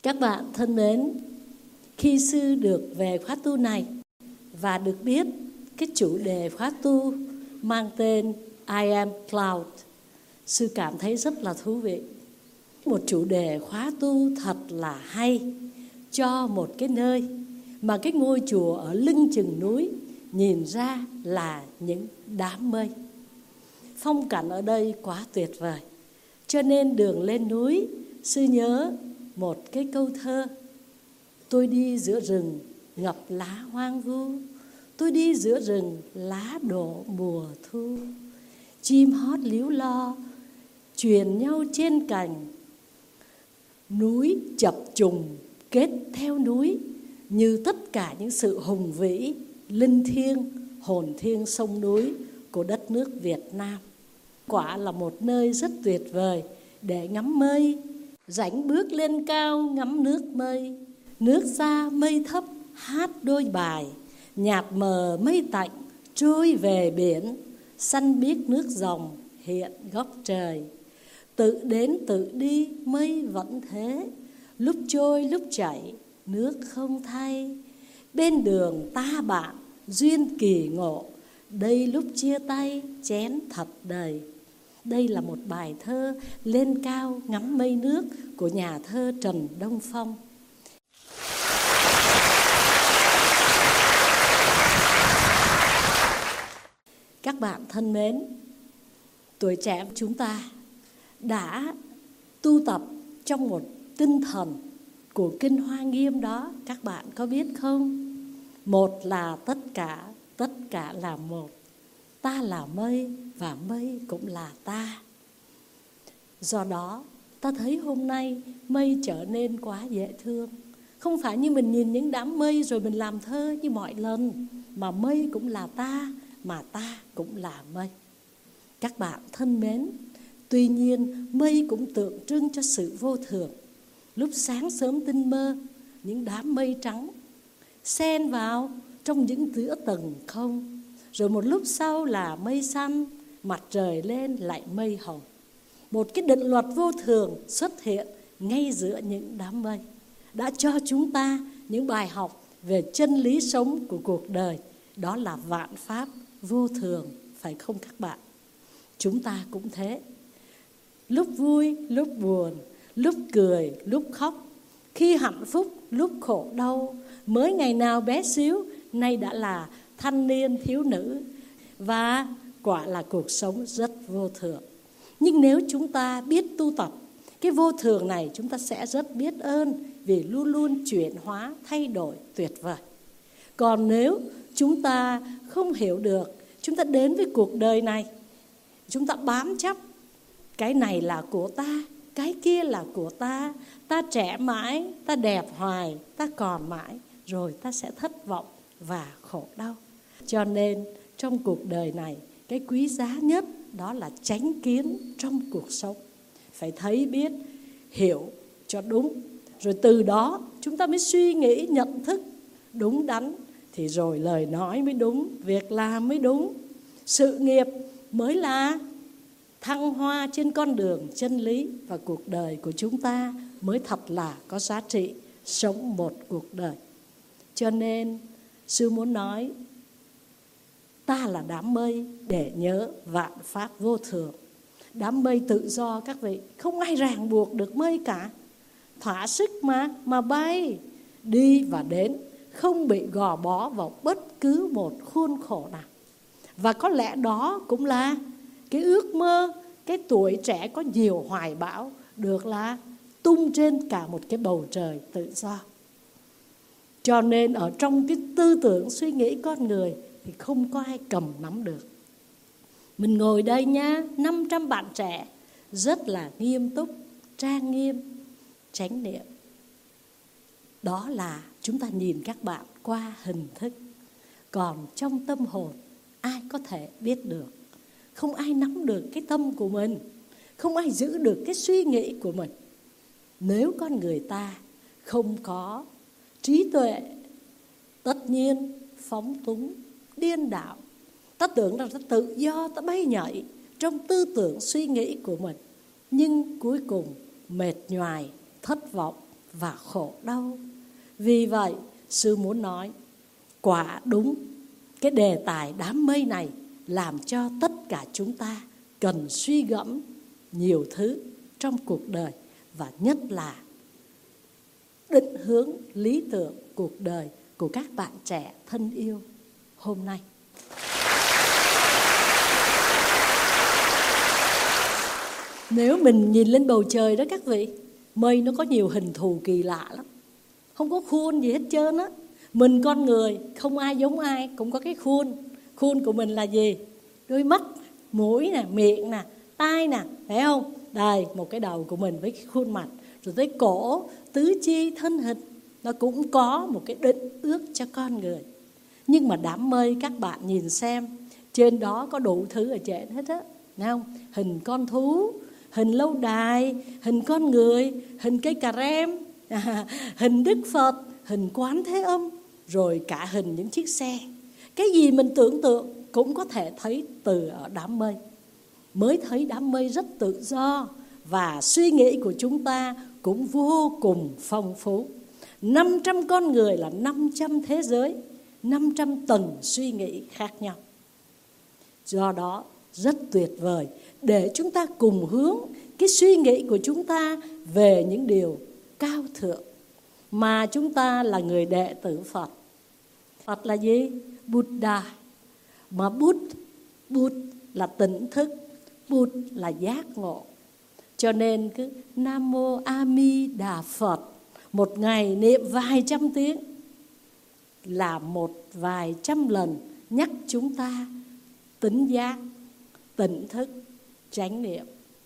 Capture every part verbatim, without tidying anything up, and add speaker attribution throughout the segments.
Speaker 1: Các bạn thân mến, khi sư được về khóa tu này và được biết cái chủ đề khóa tu mang tên I am Cloud, sư cảm thấy rất là thú vị. Một chủ đề khóa tu thật là hay cho một cái nơi mà cái ngôi chùa ở lưng chừng núi nhìn ra là những đám mây. Phong cảnh ở đây quá tuyệt vời. Cho nên đường lên núi, sư nhớ một cái câu thơ: tôi đi giữa rừng ngập lá hoang vu, tôi đi giữa rừng lá đổ mùa thu. Chim hót líu lo truyền nhau trên cành, núi chập trùng kết theo núi, như tất cả những sự hùng vĩ, linh thiêng, hồn thiêng sông núi của đất nước Việt Nam. Quả là một nơi rất tuyệt vời để ngắm mây. Rảnh bước lên cao ngắm nước mây, nước xa mây thấp hát đôi bài, nhạt mờ mây tạnh trôi về biển, xanh biếc nước dòng hiện góc trời. Tự đến tự đi mây vẫn thế, lúc trôi lúc chảy nước không thay. Bên đường ta bạn duyên kỳ ngộ, đây lúc chia tay chén thật đầy. Đây là một bài thơ lên cao ngắm mây nước của nhà thơ Trần Đông Phong. Các bạn thân mến, tuổi trẻ chúng ta đã tu tập trong một tinh thần của Kinh Hoa Nghiêm đó, các bạn có biết không? Một là tất cả, tất cả là một. Ta là mây và mây cũng là ta. Do đó ta thấy hôm nay mây trở nên quá dễ thương. Không phải như mình nhìn những đám mây rồi mình làm thơ như mọi lần, mà mây cũng là ta, mà ta cũng là mây. Các bạn thân mến, tuy nhiên mây cũng tượng trưng cho sự vô thường. Lúc sáng sớm tinh mơ, những đám mây trắng xen vào trong những giữa tầng không. Rồi một lúc sau là mây xanh, mặt trời lên lại mây hồng. Một cái định luật vô thường xuất hiện ngay giữa những đám mây, đã cho chúng ta những bài học về chân lý sống của cuộc đời. Đó là vạn pháp vô thường, phải không các bạn? Chúng ta cũng thế. Lúc vui, lúc buồn, lúc cười, lúc khóc, khi hạnh phúc, lúc khổ đau. Mới ngày nào bé xíu, nay đã là thanh niên thiếu nữ. Và quả là cuộc sống rất vô thường. Nhưng nếu chúng ta biết tu tập cái vô thường này, chúng ta sẽ rất biết ơn, vì luôn luôn chuyển hóa, thay đổi tuyệt vời. Còn nếu chúng ta không hiểu được, chúng ta đến với cuộc đời này, chúng ta bám chấp cái này là của ta, cái kia là của ta, ta trẻ mãi, ta đẹp hoài, ta còn mãi, rồi ta sẽ thất vọng và khổ đau. Cho nên trong cuộc đời này, cái quý giá nhất đó là chánh kiến trong cuộc sống. Phải thấy biết, hiểu cho đúng, rồi từ đó chúng ta mới suy nghĩ, nhận thức đúng đắn, thì rồi lời nói mới đúng, việc làm mới đúng, sự nghiệp mới là thăng hoa trên con đường chân lý, và cuộc đời của chúng ta mới thật là có giá trị, sống một cuộc đời. Cho nên sư muốn nói, ta là đám mây để nhớ vạn pháp vô thường. Đám mây tự do các vị, không ai ràng buộc được mây cả. Thỏa sức mà, mà bay, đi và đến, không bị gò bó vào bất cứ một khuôn khổ nào. Và có lẽ đó cũng là cái ước mơ, cái tuổi trẻ có nhiều hoài bão, được là tung trên cả một cái bầu trời tự do. Cho nên ở trong cái tư tưởng suy nghĩ con người thì không có ai cầm nắm được. Mình ngồi đây nha, năm trăm bạn trẻ rất là nghiêm túc, trang nghiêm, chánh niệm. Đó là chúng ta nhìn các bạn qua hình thức. Còn trong tâm hồn, ai có thể biết được? Không ai nắm được cái tâm của mình, không ai giữ được cái suy nghĩ của mình. Nếu con người ta không có trí tuệ, tất nhiên phóng túng, điên đảo. Ta tưởng rằng ta tự do, ta bay nhảy trong tư tưởng suy nghĩ của mình. Nhưng cuối cùng mệt nhoài, thất vọng và khổ đau. Vì vậy, sư muốn nói, quả đúng, cái đề tài đám mây này làm cho tất cả chúng ta cần suy gẫm nhiều thứ trong cuộc đời, và nhất là định hướng lý tưởng cuộc đời của các bạn trẻ thân yêu hôm nay. Nếu mình nhìn lên bầu trời đó các vị, mây nó có nhiều hình thù kỳ lạ lắm, không có khuôn gì hết trơn á. Mình con người không ai giống ai, cũng có cái khuôn. Khuôn của mình là gì? Đôi mắt, mũi nè, miệng nè, tai nè, phải không? Đây, một cái đầu của mình với cái khuôn mặt, rồi tới cổ, tứ chi, thân hình, nó cũng có một cái định ước cho con người. Nhưng mà đám mây các bạn nhìn xem, trên đó có đủ thứ ở trên hết á, thấy không? Hình con thú, hình lâu đài, hình con người, hình cây cà rem, à, hình Đức Phật, hình Quán Thế Âm, rồi cả hình những chiếc xe. Cái gì mình tưởng tượng cũng có thể thấy từ ở đám mây. Mới thấy đám mây rất tự do, và suy nghĩ của chúng ta cũng vô cùng phong phú. năm trăm con người là năm trăm thế giới, năm trăm tầng suy nghĩ khác nhau. Do đó rất tuyệt vời để chúng ta cùng hướng cái suy nghĩ của chúng ta về những điều cao thượng. Mà chúng ta là người đệ tử Phật. Phật là gì? Buddha. Mà Bụt, Bụt là tỉnh thức, Bụt là giác ngộ. Cho nên cứ Nam Mô A Di Đà Phật, một ngày niệm vài trăm tiếng là một vài trăm lần nhắc chúng ta tỉnh giác, tỉnh thức, chánh niệm.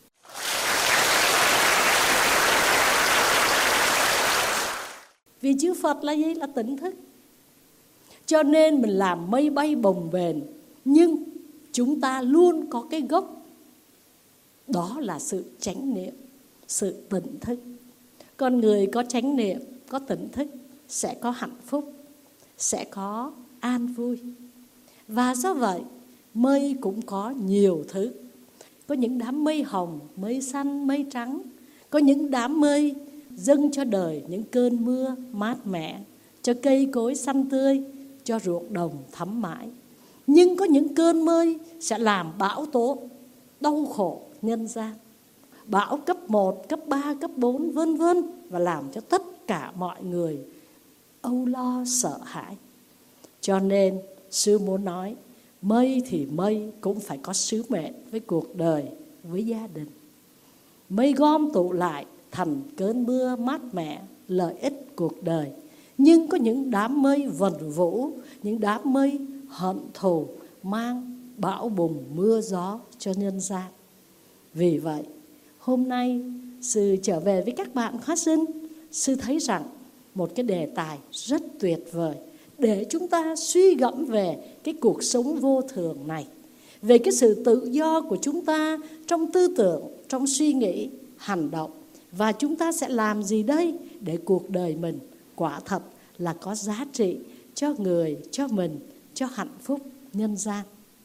Speaker 1: Vì chữ Phật là gì? Là tỉnh thức. Cho nên mình làm mây bay bồng bềnh, nhưng chúng ta luôn có cái gốc, đó là sự chánh niệm, sự tỉnh thức. Con người có chánh niệm, có tỉnh thức sẽ có hạnh phúc, sẽ có an vui. Và do vậy, mây cũng có nhiều thứ. Có những đám mây hồng, mây xanh, mây trắng. Có những đám mây dâng cho đời những cơn mưa mát mẻ, cho cây cối xanh tươi, cho ruộng đồng thắm mãi. Nhưng có những cơn mây sẽ làm bão tố, đau khổ nhân gian. Bão cấp một, cấp ba, cấp bốn, vân vân, và làm cho tất cả mọi người âu lo sợ hãi. Cho nên sư muốn nói, mây thì mây cũng phải có sứ mệnh với cuộc đời, với gia đình. Mây gom tụ lại thành cơn mưa mát mẻ, lợi ích cuộc đời. Nhưng có những đám mây vần vũ, những đám mây hận thù, mang bão bùng mưa gió cho nhân gian. Vì vậy, hôm nay sư trở về với các bạn khóa sinh, sư thấy rằng một cái đề tài rất tuyệt vời để chúng ta suy gẫm về cái cuộc sống vô thường này, về cái sự tự do của chúng ta trong tư tưởng, trong suy nghĩ, hành động. Và chúng ta sẽ làm gì đây để cuộc đời mình quả thật là có giá trị cho người, cho mình, cho hạnh phúc nhân gian.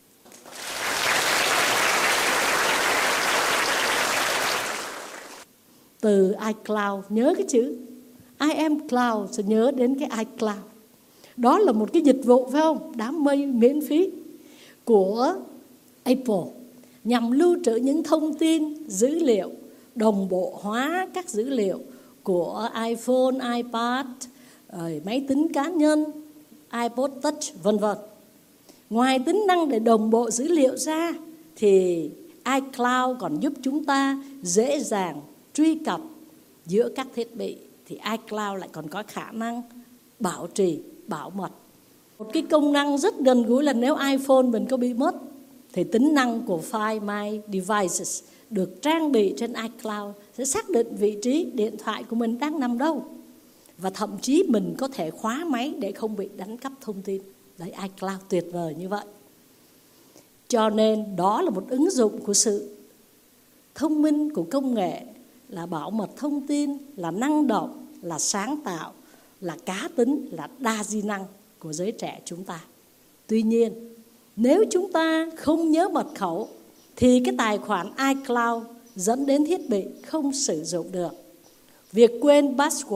Speaker 1: Từ iCloud, nhớ cái chữ I am cloud, sẽ nhớ đến cái iCloud. Đó là một cái dịch vụ, phải không? Đám mây miễn phí của Apple, nhằm lưu trữ những thông tin, dữ liệu, đồng bộ hóa các dữ liệu của iPhone, iPad, máy tính cá nhân, iPod Touch, vân vân. Ngoài tính năng để đồng bộ dữ liệu ra, thì iCloud còn giúp chúng ta dễ dàng truy cập giữa các thiết bị. Thì iCloud lại còn có khả năng bảo trì, bảo mật. Một cái công năng rất gần gũi là nếu iPhone mình có bị mất, thì tính năng của Find My Devices được trang bị trên iCloud sẽ xác định vị trí điện thoại của mình đang nằm đâu. Và thậm chí mình có thể khóa máy để không bị đánh cắp thông tin. Đấy, iCloud tuyệt vời như vậy. Cho nên đó là một ứng dụng của sự thông minh của công nghệ, là bảo mật thông tin, là năng động, là sáng tạo, là cá tính, là đa di năng của giới trẻ chúng ta. Tuy nhiên, nếu chúng ta không nhớ mật khẩu thì cái tài khoản iCloud dẫn đến thiết bị không sử dụng được. Việc quên password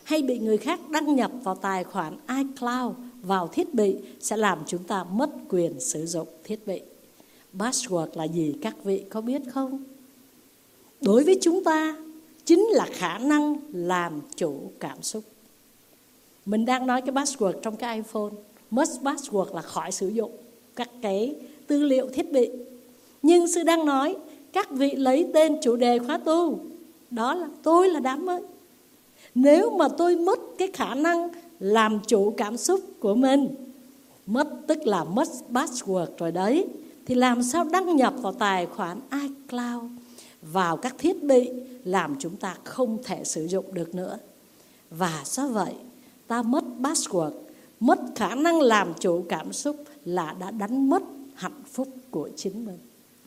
Speaker 1: hay bị người khác đăng nhập vào tài khoản iCloud vào thiết bị sẽ làm chúng ta mất quyền sử dụng thiết bị. Password là gì các vị có biết không? Đối với chúng ta chính là khả năng làm chủ cảm xúc. Mình đang nói cái password trong cái iPhone. Mất password là khỏi sử dụng các cái tư liệu thiết bị. Nhưng sư đang nói các vị lấy tên chủ đề khóa tu, đó là tôi là đám mới. Nếu mà tôi mất cái khả năng làm chủ cảm xúc của mình, mất tức là mất password rồi đấy, thì làm sao đăng nhập vào tài khoản iCloud, vào các thiết bị làm chúng ta không thể sử dụng được nữa. Và do vậy ta mất password, mất khả năng làm chủ cảm xúc là đã đánh mất hạnh phúc của chính mình.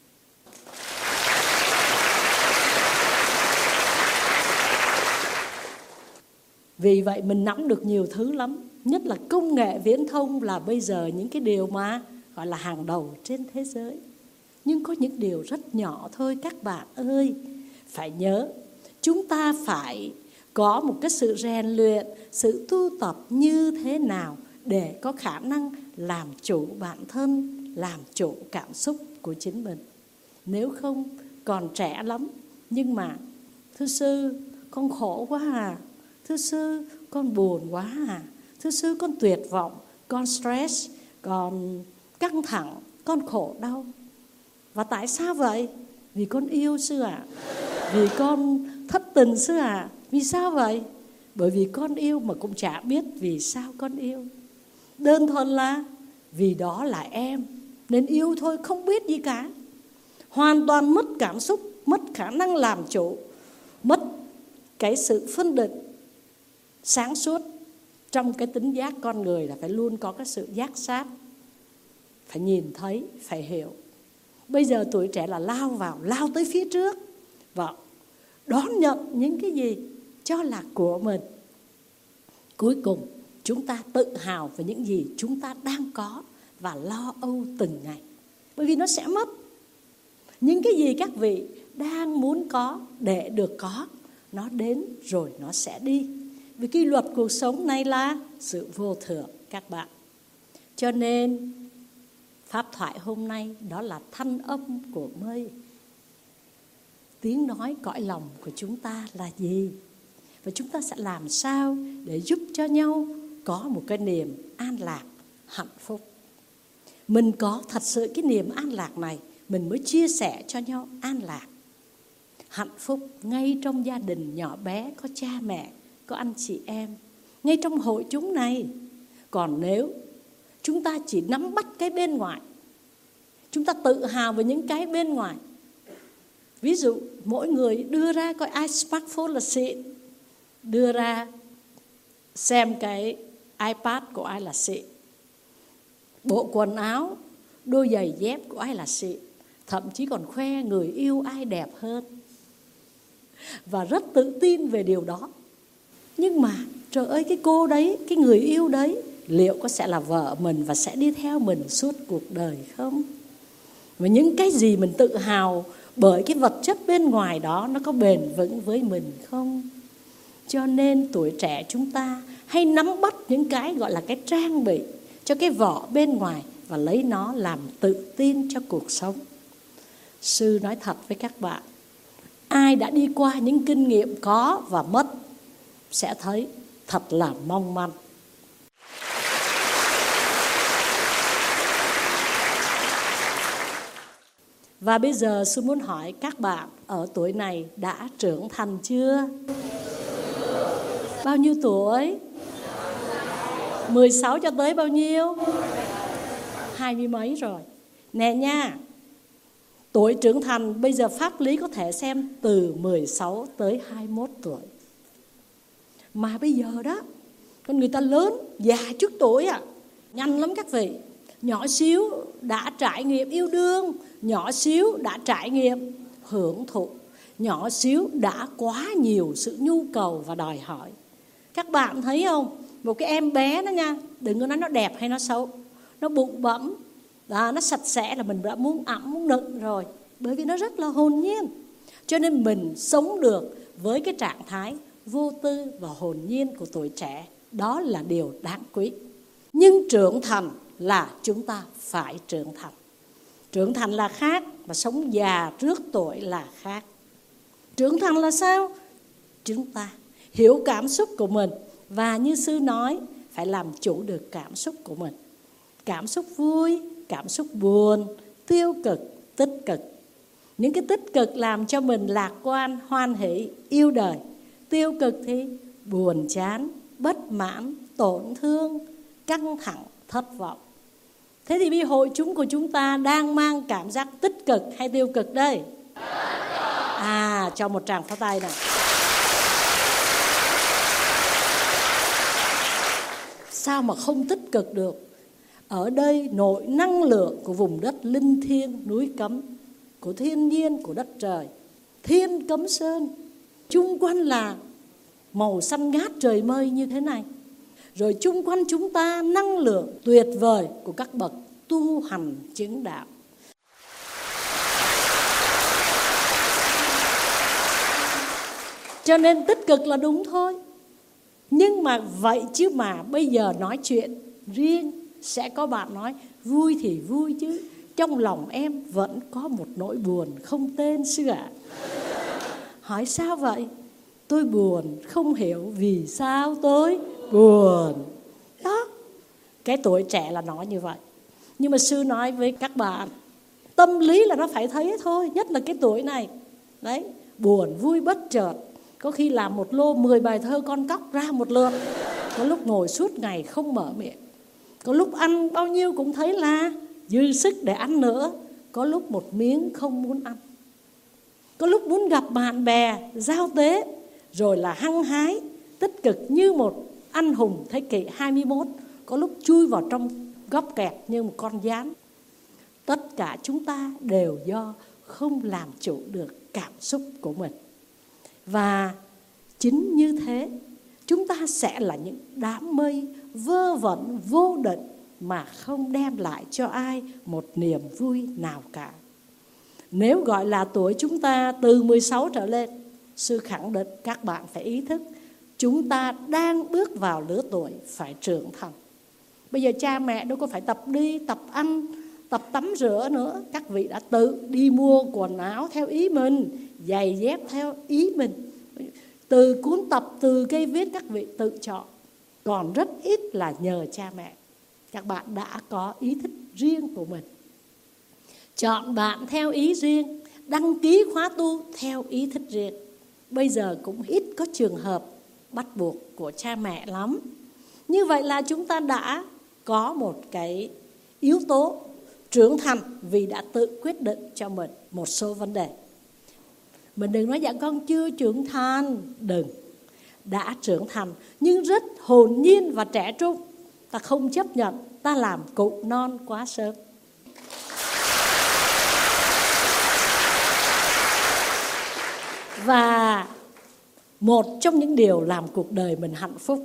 Speaker 1: Vì vậy mình nắm được nhiều thứ lắm. Nhất là công nghệ viễn thông là bây giờ những cái điều mà gọi là hàng đầu trên thế giới. Nhưng có những điều rất nhỏ thôi các bạn ơi. Phải nhớ, chúng ta phải có một cái sự rèn luyện, sự tu tập như thế nào để có khả năng làm chủ bản thân, làm chủ cảm xúc của chính mình. Nếu không, còn trẻ lắm, nhưng mà thưa sư, con khổ quá à. Thưa sư, con buồn quá à. Thưa sư, con tuyệt vọng, con stress, con căng thẳng, con khổ đau. Và tại sao vậy? Vì con yêu sư ạ. À? Vì con thất tình sư ạ. À? Vì sao vậy? Bởi vì con yêu mà cũng chả biết vì sao con yêu. Đơn thuần là vì đó là em, nên yêu thôi, không biết gì cả. Hoàn toàn mất cảm xúc, mất khả năng làm chủ, mất cái sự phân định sáng suốt. Trong cái tính giác con người là phải luôn có cái sự giác sát, phải nhìn thấy, phải hiểu. Bây giờ tuổi trẻ là lao vào, lao tới phía trước và đón nhận những cái gì cho là của mình. Cuối cùng chúng ta tự hào về những gì chúng ta đang có và lo âu từng ngày. Bởi vì nó sẽ mất. Những cái gì các vị đang muốn có để được có, nó đến rồi nó sẽ đi. Vì cái luật cuộc sống này là sự vô thường các bạn. Cho nên pháp thoại hôm nay đó là thanh âm của mây. Tiếng nói cõi lòng của chúng ta là gì? Và chúng ta sẽ làm sao để giúp cho nhau có một cái niềm an lạc, hạnh phúc. Mình có thật sự cái niềm an lạc này, mình mới chia sẻ cho nhau an lạc. Hạnh phúc ngay trong gia đình nhỏ bé, có cha mẹ, có anh chị em, ngay trong hội chúng này. Còn nếu chúng ta chỉ nắm bắt cái bên ngoài, chúng ta tự hào về những cái bên ngoài. Ví dụ mỗi người đưa ra coi ai smartphone là xịn, đưa ra xem cái iPad của ai là xịn, bộ quần áo, đôi giày dép của ai là xịn, thậm chí còn khoe người yêu ai đẹp hơn. Và rất tự tin về điều đó. Nhưng mà trời ơi, cái cô đấy, cái người yêu đấy, liệu có sẽ là vợ mình và sẽ đi theo mình suốt cuộc đời không? Và những cái gì mình tự hào bởi cái vật chất bên ngoài đó, nó có bền vững với mình không? Cho nên tuổi trẻ chúng ta hay nắm bắt những cái gọi là cái trang bị cho cái vỏ bên ngoài và lấy nó làm tự tin cho cuộc sống. Sư nói thật với các bạn, ai đã đi qua những kinh nghiệm có và mất sẽ thấy thật là mong manh. Và bây giờ sư muốn hỏi các bạn ở tuổi này đã trưởng thành chưa? Bao nhiêu tuổi? mười sáu cho tới bao nhiêu? Hai mươi mấy rồi. Nè nha, tuổi trưởng thành bây giờ pháp lý có thể xem từ mười sáu tới hai mươi mốt tuổi. Mà bây giờ đó, con người ta lớn, già trước tuổi à, nhanh lắm các vị. Nhỏ xíu đã trải nghiệm yêu đương, nhỏ xíu đã trải nghiệm hưởng thụ, nhỏ xíu đã quá nhiều sự nhu cầu và đòi hỏi. Các bạn thấy không? Một cái em bé đó nha, đừng có nói nó đẹp hay nó xấu, nó bụng bẫm, đó, nó sạch sẽ là mình đã muốn ẵm, muốn nựng rồi. Bởi vì nó rất là hồn nhiên. Cho nên mình sống được với cái trạng thái vô tư và hồn nhiên của tuổi trẻ. Đó là điều đáng quý. Nhưng trưởng thành là chúng ta phải trưởng thành. Trưởng thành là khác, và sống già trước tuổi là khác. Trưởng thành là sao? Chúng ta hiểu cảm xúc của mình, và như sư nói, phải làm chủ được cảm xúc của mình. Cảm xúc vui, cảm xúc buồn, tiêu cực, tích cực. Những cái tích cực làm cho mình lạc quan, hoan hỷ, yêu đời. Tiêu cực thì buồn chán, bất mãn, tổn thương, căng thẳng, thất vọng. Thế thì vì hội chúng của chúng ta đang mang cảm giác tích cực hay tiêu cực đây? À, cho một tràng pháo tay nào. Sao mà không tích cực được? Ở đây nội năng lượng của vùng đất linh thiêng, núi cấm, của thiên nhiên, của đất trời, Thiên Cấm Sơn. Chung quanh là màu xanh ngát trời mây như thế này. Rồi chung quanh chúng ta năng lượng tuyệt vời của các bậc tu hành chứng đạo. Cho nên tích cực là đúng thôi. Nhưng mà vậy chứ mà bây giờ nói chuyện riêng, sẽ có bạn nói vui thì vui chứ trong lòng em vẫn có một nỗi buồn không tên sư ạ. Hỏi sao vậy? Tôi buồn, không hiểu vì sao tôi buồn. Đó, cái tuổi trẻ là nói như vậy. Nhưng mà sư nói với các bạn, tâm lý là nó phải thấy thôi, nhất là cái tuổi này. Đấy, buồn vui bất chợt. Có khi làm một lô mười bài thơ con cóc ra một lượt. Có lúc ngồi suốt ngày không mở miệng. Có lúc ăn bao nhiêu cũng thấy là dư sức để ăn nữa. Có lúc một miếng không muốn ăn. Có lúc muốn gặp bạn bè, giao tế, rồi là hăng hái, tích cực như một anh hùng thế kỷ hai mươi mốt. Có lúc chui vào trong góc kẹt như một con gián. Tất cả chúng ta đều do không làm chủ được cảm xúc của mình. Và chính như thế, chúng ta sẽ là những đám mây vơ vẩn vô định mà không đem lại cho ai một niềm vui nào cả. Nếu gọi là tuổi chúng ta từ mười sáu trở lên, sư khẳng định các bạn phải ý thức chúng ta đang bước vào lứa tuổi phải trưởng thành. Bây giờ cha mẹ đâu có phải tập đi, tập ăn, tập tắm rửa nữa. Các vị đã tự đi mua quần áo theo ý mình, giày dép theo ý mình. Từ cuốn tập, từ cây viết các vị tự chọn. Còn rất ít là nhờ cha mẹ. Các bạn đã có ý thích riêng của mình. Chọn bạn theo ý riêng, đăng ký khóa tu theo ý thích riêng. Bây giờ cũng ít có trường hợp bắt buộc của cha mẹ lắm. Như vậy là chúng ta đã có một cái yếu tố trưởng thành vì đã tự quyết định cho mình một số vấn đề. Mình đừng nói dạ con chưa trưởng thành. Đừng, đã trưởng thành nhưng rất hồn nhiên và trẻ trung. Ta không chấp nhận ta làm cụ non quá sớm. Và một trong những điều làm cuộc đời mình hạnh phúc,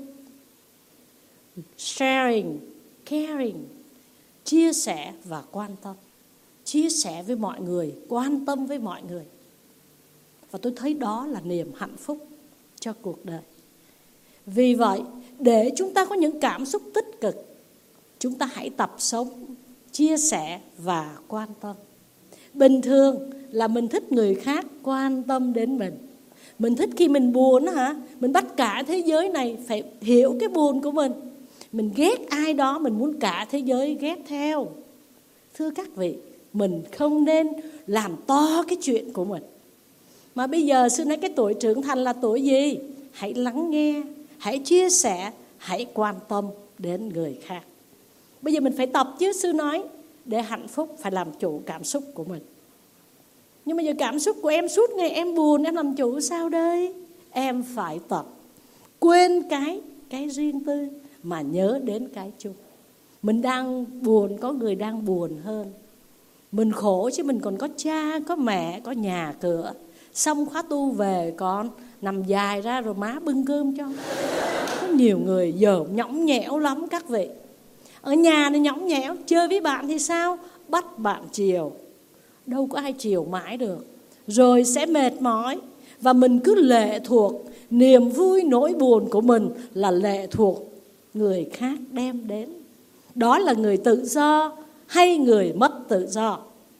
Speaker 1: sharing, caring, chia sẻ và quan tâm. Chia sẻ với mọi người, quan tâm với mọi người. Và tôi thấy đó là niềm hạnh phúc cho cuộc đời. Vì vậy, để chúng ta có những cảm xúc tích cực, chúng ta hãy tập sống, chia sẻ và quan tâm. Bình thường là mình thích người khác quan tâm đến mình. Mình thích khi mình buồn hả? Mình bắt cả thế giới này phải hiểu cái buồn của mình. Mình ghét ai đó, mình muốn cả thế giới ghét theo. Thưa các vị, mình không nên làm to cái chuyện của mình. Mà bây giờ sư nói cái tuổi trưởng thành là tuổi gì? Hãy lắng nghe, hãy chia sẻ, hãy quan tâm đến người khác. Bây giờ mình phải tập chứ, sư nói để hạnh phúc phải làm chủ cảm xúc của mình. Nhưng bây giờ cảm xúc của em suốt ngày em buồn, em làm chủ sao đây? Em phải tập quên cái cái riêng tư mà nhớ đến cái chung. Mình đang buồn, có người đang buồn hơn. Mình khổ chứ mình còn có cha, có mẹ, có nhà cửa. Xong khóa tu về con nằm dài ra rồi má bưng cơm cho. Có nhiều người giờ nhõng nhẽo lắm các vị. Ở nhà này nhõng nhẽo, chơi với bạn thì sao? Bắt bạn chiều. Đâu có ai chiều mãi được. Rồi sẽ mệt mỏi. Và mình cứ lệ thuộc Niềm vui nỗi buồn của mình là lệ thuộc người khác đem đến. Đó là người tự do hay người mất tự do?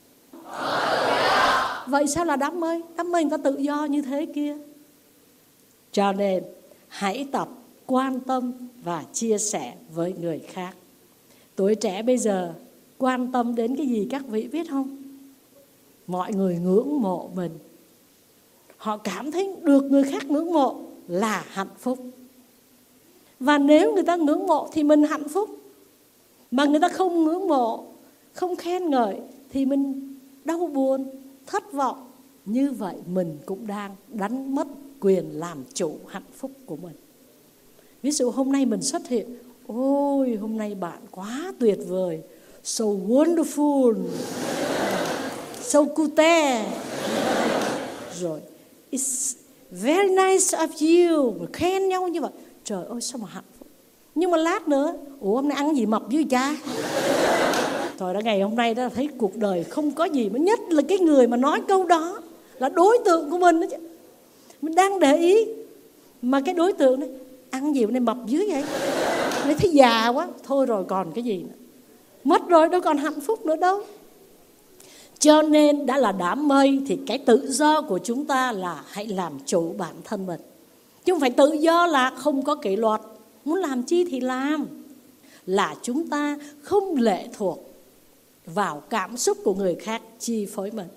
Speaker 1: Vậy sao là đám mây? Đám mây người ta tự do như thế kia. Cho nên hãy tập quan tâm và chia sẻ với người khác. Tuổi trẻ bây giờ quan tâm đến cái gì các vị biết không? Mọi người ngưỡng mộ mình. Họ cảm thấy được người khác ngưỡng mộ là hạnh phúc. Và nếu người ta ngưỡng mộ thì mình hạnh phúc. Mà người ta không ngưỡng mộ, không khen ngợi thì mình đau buồn, thất vọng. Như vậy mình cũng đang đánh mất quyền làm chủ hạnh phúc của mình. Ví dụ hôm nay mình xuất hiện, ôi hôm nay bạn quá tuyệt vời, so wonderful, so cute, rồi it's very nice of you, khen nhau như vậy. Trời ơi sao mà hạnh phúc. Nhưng mà lát nữa, ủa hôm nay ăn gì mập với cha? Thôi đã ngày hôm nay đã thấy cuộc đời không có gì mà nhất là cái người mà nói câu đó là đối tượng của mình đó chứ. Mình đang để ý mà cái đối tượng này ăn gì hôm nay mập dưới vậy? Nói thấy già quá, thôi rồi còn cái gì nữa. Mất rồi đâu còn hạnh phúc nữa đâu. Cho nên đã là đám mây thì cái tự do của chúng ta là hãy làm chủ bản thân mình. Chứ không phải tự do là không có kỷ luật, muốn làm chi thì làm. Là chúng ta không lệ thuộc vào cảm xúc của người khác chi phối mình.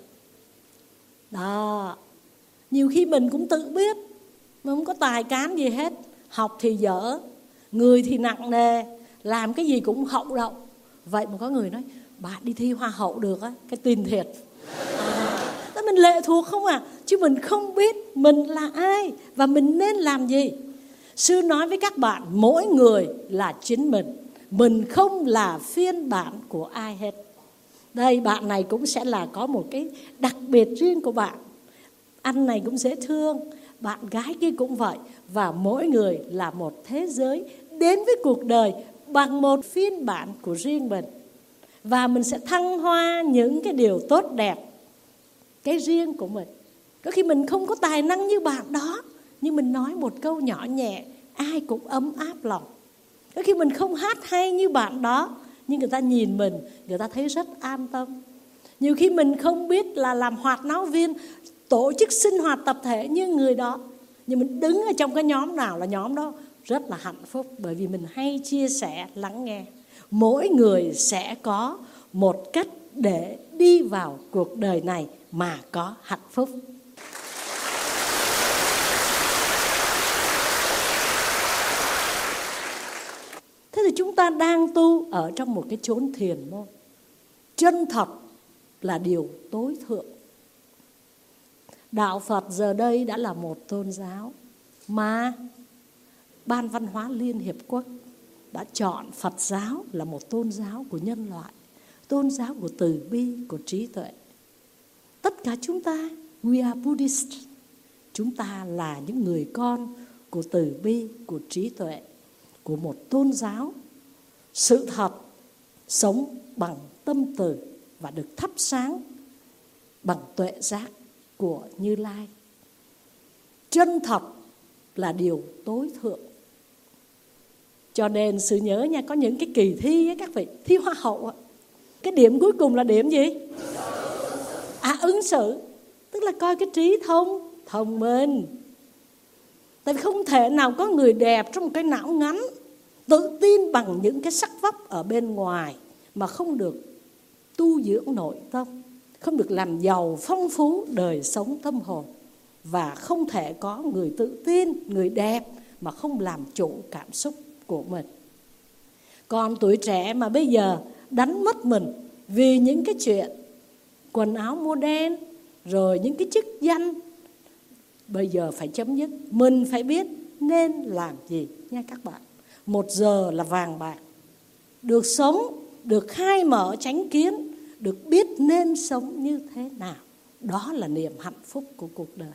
Speaker 1: Đó. Nhiều khi mình cũng tự biết, mà không có tài cán gì hết. Học thì dở, người thì nặng nề, làm cái gì cũng hậu đậu. Vậy mà có người nói, bạn đi thi hoa hậu được á, cái tin thiệt. À, đó mình lệ thuộc không à, chứ mình không biết mình là ai và mình nên làm gì. Sư nói với các bạn, mỗi người là chính mình. Mình không là phiên bản của ai hết. Đây bạn này cũng sẽ là có một cái đặc biệt riêng của bạn. Anh này cũng dễ thương, bạn gái kia cũng vậy. Và mỗi người là một thế giới đến với cuộc đời bằng một phiên bản của riêng mình. Và mình sẽ thăng hoa những cái điều tốt đẹp, cái riêng của mình. Có khi mình không có tài năng như bạn đó, nhưng mình nói một câu nhỏ nhẹ, ai cũng ấm áp lòng. Có khi mình không hát hay như bạn đó, nhưng người ta nhìn mình, người ta thấy rất an tâm. Nhiều khi mình không biết là làm hoạt náo viên, tổ chức sinh hoạt tập thể như người đó, nhưng mình đứng ở trong cái nhóm nào là nhóm đó rất là hạnh phúc. Bởi vì mình hay chia sẻ, lắng nghe. Mỗi người sẽ có một cách để đi vào cuộc đời này mà có hạnh phúc. Thế thì chúng ta đang tu ở trong một cái chốn thiền môn. Chân thật là điều tối thượng. Đạo Phật giờ đây đã là một tôn giáo mà Ban Văn hóa Liên Hiệp Quốc đã chọn Phật giáo là một tôn giáo của nhân loại, tôn giáo của từ bi, của trí tuệ. Tất cả chúng ta, we are Buddhist. Chúng ta là những người con của từ bi, của trí tuệ, của một tôn giáo sự thật, sống bằng tâm từ và được thắp sáng bằng tuệ giác của Như Lai. Chân thật là điều tối thượng. Cho nên sư nhớ nha, có những cái kỳ thi ấy, các vị thi hoa hậu ấy, cái điểm cuối cùng là điểm gì? À, ứng xử. Tức là coi cái trí thông, thông minh. Tại vì không thể nào có người đẹp trong một cái não ngắn, tự tin bằng những cái sắc vóc ở bên ngoài mà không được tu dưỡng nội tâm, không được làm giàu phong phú đời sống tâm hồn. Và không thể có người tự tin, người đẹp mà không làm chủ cảm xúc của mình. Còn tuổi trẻ mà bây giờ đánh mất mình vì những cái chuyện quần áo modern, rồi những cái chức danh, bây giờ phải chấm dứt. Mình phải biết nên làm gì nha các bạn. Một giờ là vàng bạc. Được sống, được khai mở chánh kiến, được biết nên sống như thế nào. Đó là niềm hạnh phúc của cuộc đời.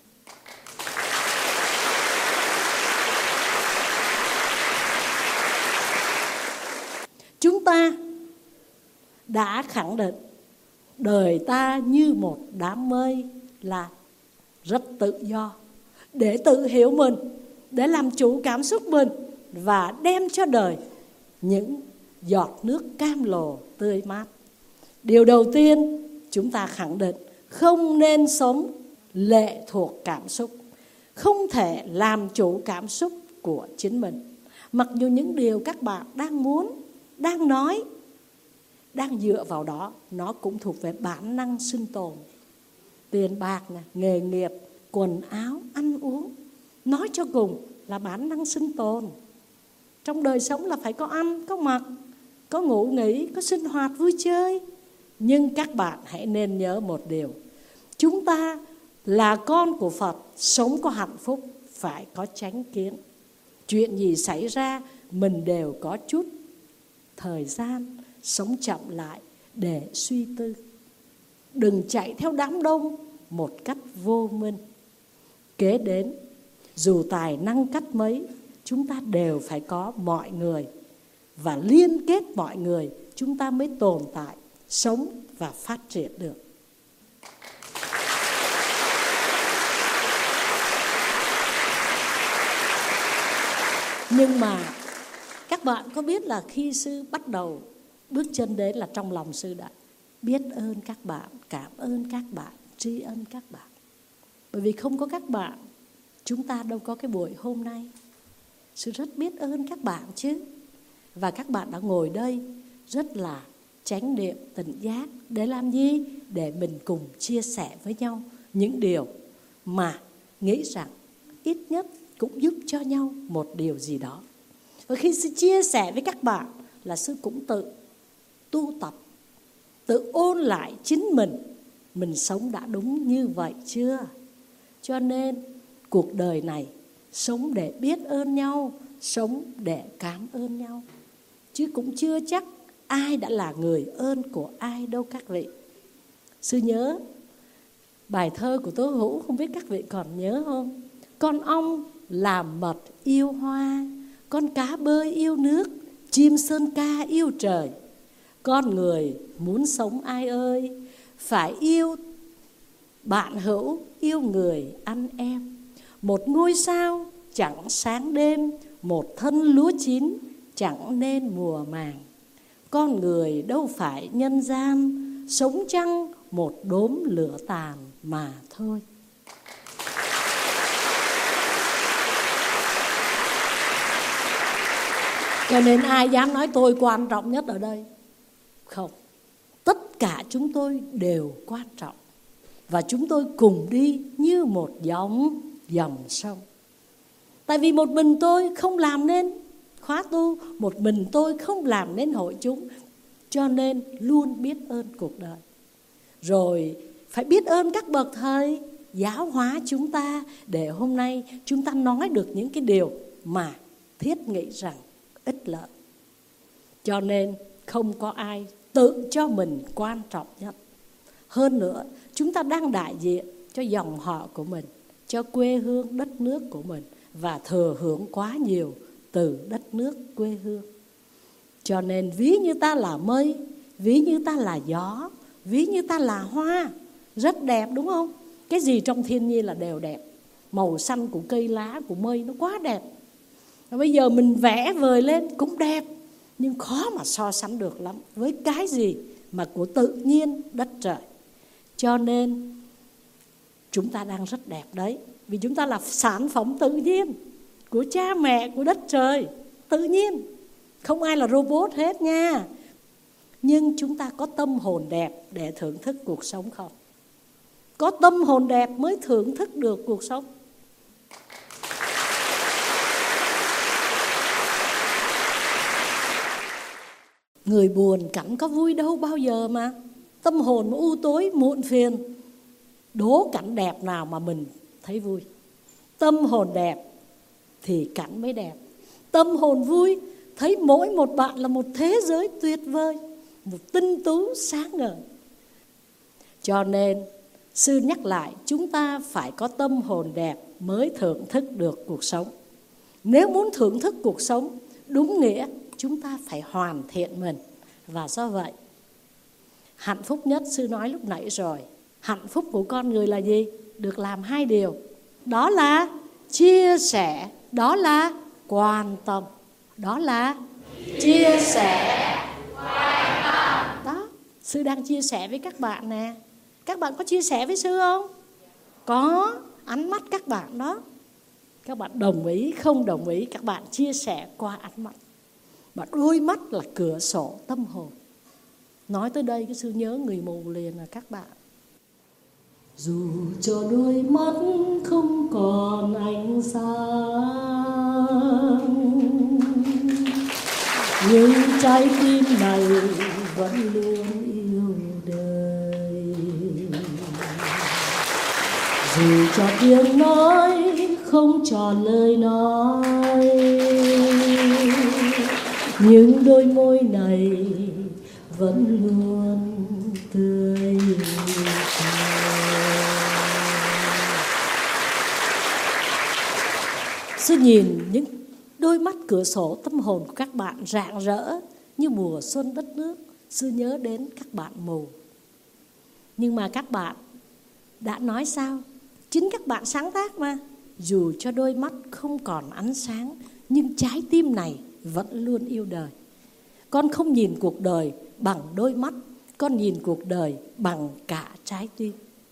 Speaker 1: Chúng ta đã khẳng định đời ta như một đám mây là rất tự do. để tự hiểu mình, để làm chủ cảm xúc mình và đem cho đời những giọt nước cam lồ tươi mát. Điều đầu tiên chúng ta khẳng định không nên sống lệ thuộc cảm xúc, không thể làm chủ cảm xúc của chính mình. Mặc dù những điều các bạn đang muốn, đang nói, đang dựa vào đó, nó cũng thuộc về bản năng sinh tồn. Tiền bạc, này, nghề nghiệp, quần áo, ăn uống, nói cho cùng là bản năng sinh tồn. Trong đời sống là phải có ăn, có mặc, có ngủ nghỉ, có sinh hoạt vui chơi. Nhưng các bạn hãy nên nhớ một điều, chúng ta là con của Phật, sống có hạnh phúc phải có chánh kiến. Chuyện gì xảy ra mình đều có chút thời gian sống chậm lại để suy tư. Đừng chạy theo đám đông một cách vô minh. Kế đến, dù tài năng cách mấy, chúng ta đều phải có mọi người, và liên kết mọi người chúng ta mới tồn tại, sống và phát triển được. Nhưng mà các bạn có biết là khi sư bắt đầu bước chân đến là trong lòng sư đã biết ơn các bạn, cảm ơn các bạn, tri ân các bạn. Bởi vì không có các bạn, chúng ta đâu có cái buổi hôm nay. Sư rất biết ơn các bạn chứ. Và các bạn đã ngồi đây rất là chánh niệm, tỉnh giác. Để làm gì? Để mình cùng chia sẻ với nhau những điều mà nghĩ rằng ít nhất cũng giúp cho nhau một điều gì đó. Và khi sư chia sẻ với các bạn là sư cũng tự tu tập, tự ôn lại chính mình. Mình sống đã đúng như vậy chưa? Cho nên cuộc đời này sống để biết ơn nhau, sống để cảm ơn nhau. Chứ cũng chưa chắc ai đã là người ơn của ai đâu các vị. Sư nhớ bài thơ của Tố Hữu, không biết các vị còn nhớ không? Con ong làm mật yêu hoa, con cá bơi yêu nước, chim sơn ca yêu trời. Con người muốn sống ai ơi, phải yêu bạn hữu, yêu người anh em. Một ngôi sao chẳng sáng đêm, một thân lúa chín chẳng nên mùa màng. Con người đâu phải nhân gian, sống chăng một đốm lửa tàn mà thôi. Cho nên ai dám nói tôi quan trọng nhất ở đây? Không. Tất cả chúng tôi đều quan trọng. Và chúng tôi cùng đi như một dòng dòng sông. Tại vì một mình tôi không làm nên khóa tu, một mình tôi không làm nên hội chúng. Cho nên luôn biết ơn cuộc đời. Rồi phải biết ơn các bậc thầy giáo hóa chúng ta, để hôm nay chúng ta nói được những cái điều mà thiết nghĩ rằng ích lợi. Cho nên không có ai tự cho mình quan trọng nhất. Hơn nữa, chúng ta đang đại diện cho dòng họ của mình, cho quê hương đất nước của mình, và thừa hưởng quá nhiều từ đất nước quê hương. Cho nên ví như ta là mây, ví như ta là gió, ví như ta là hoa. Rất đẹp đúng không? Cái gì trong thiên nhiên là đều đẹp. Màu xanh của cây lá, của mây nó quá đẹp. Và bây giờ mình vẽ vời lên cũng đẹp, nhưng khó mà so sánh được lắm với cái gì mà của tự nhiên đất trời. Cho nên chúng ta đang rất đẹp đấy. Vì chúng ta là sản phẩm tự nhiên của cha mẹ, của đất trời. Tự nhiên. Không ai là robot hết nha. Nhưng chúng ta có tâm hồn đẹp để thưởng thức cuộc sống không? Có tâm hồn đẹp mới thưởng thức được cuộc sống. Người buồn cảnh có vui đâu bao giờ mà. Tâm hồn mà u tối muộn phiền, đố cảnh đẹp nào mà mình thấy vui. Tâm hồn đẹp thì cảnh mới đẹp. Tâm hồn vui, thấy mỗi một bạn là một thế giới tuyệt vời, một tinh tú sáng ngời. Cho nên sư nhắc lại, chúng ta phải có tâm hồn đẹp mới thưởng thức được cuộc sống. Nếu muốn thưởng thức cuộc sống đúng nghĩa, chúng ta phải hoàn thiện mình. Và do vậy, hạnh phúc nhất sư nói lúc nãy rồi, hạnh phúc của con người là gì? Được làm hai điều. Đó là chia sẻ, đó là quan tâm. Đó là chia sẻ, quan tâm. Đó, sư đang chia sẻ với các bạn nè. Các bạn có chia sẻ với sư không? Có, ánh mắt các bạn đó. Các bạn đồng ý, không đồng ý, các bạn chia sẻ qua ánh mắt. Và đôi mắt là cửa sổ tâm hồn. Nói tới đây cái sư nhớ người mù liền là các bạn. Dù cho đôi mắt không còn ánh sáng, nhưng trái tim này vẫn luôn yêu đời. Dù cho tiếng nói không tròn lời nói, nhưng đôi môi này vẫn luôn tươi cười. Sư nhìn những đôi mắt cửa sổ tâm hồn của các bạn rạng rỡ như mùa xuân đất nước. Sư nhớ đến các bạn mù. Nhưng mà các bạn đã nói sao? Chính các bạn sáng tác mà. Dù cho đôi mắt không còn ánh sáng, nhưng trái tim này vẫn luôn yêu đời. Con không nhìn cuộc đời bằng đôi mắt, con nhìn cuộc đời bằng cả trái tim.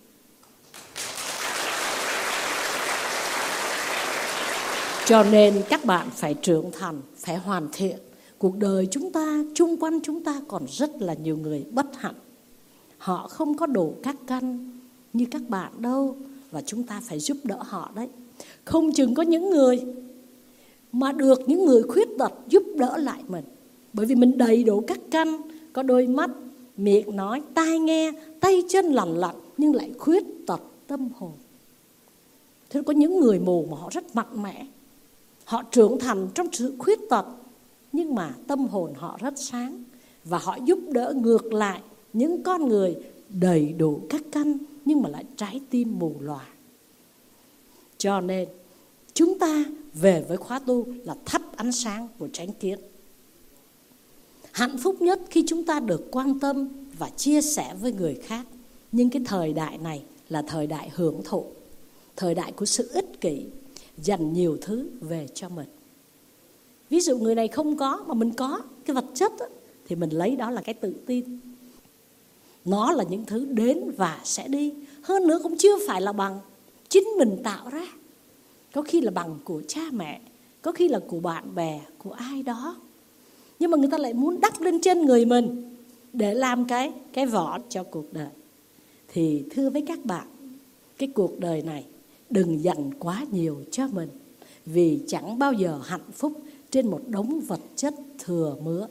Speaker 1: Cho nên các bạn phải trưởng thành, phải hoàn thiện. Cuộc đời chúng ta, chung quanh chúng ta còn rất là nhiều người bất hạnh. Họ không có đủ các căn như các bạn đâu. Và chúng ta phải giúp đỡ họ đấy. Không chừng có những người mà được những người khuyết tật giúp đỡ lại mình. Bởi vì mình đầy đủ các căn, có đôi mắt, miệng nói, tai nghe, tay chân lành lặn, nhưng lại khuyết tật tâm hồn. Thế có những người mù mà họ rất mạnh mẽ. Họ trưởng thành trong sự khuyết tật, nhưng mà tâm hồn họ rất sáng. Và họ giúp đỡ ngược lại những con người đầy đủ các căn, nhưng mà lại trái tim mù lòa. Cho nên chúng ta về với khóa tu là thắp ánh sáng của chánh kiến. Hạnh phúc nhất khi chúng ta được quan tâm và chia sẻ với người khác. Nhưng cái thời đại này là thời đại hưởng thụ, thời đại của sự ích kỷ, dành nhiều thứ về cho mình. Ví dụ người này không có mà mình có cái vật chất đó, thì mình lấy đó là cái tự tin. Nó là những thứ đến và sẽ đi. Hơn nữa cũng chưa phải là bằng chính mình tạo ra. Có khi là bằng của cha mẹ, có khi là của bạn bè, của ai đó. Nhưng mà người ta lại muốn đắp lên trên người mình để làm cái, cái vỏ cho cuộc đời. Thì thưa với các bạn, cái cuộc đời này đừng dành quá nhiều cho mình. Vì chẳng bao giờ hạnh phúc trên một đống vật chất thừa mứa.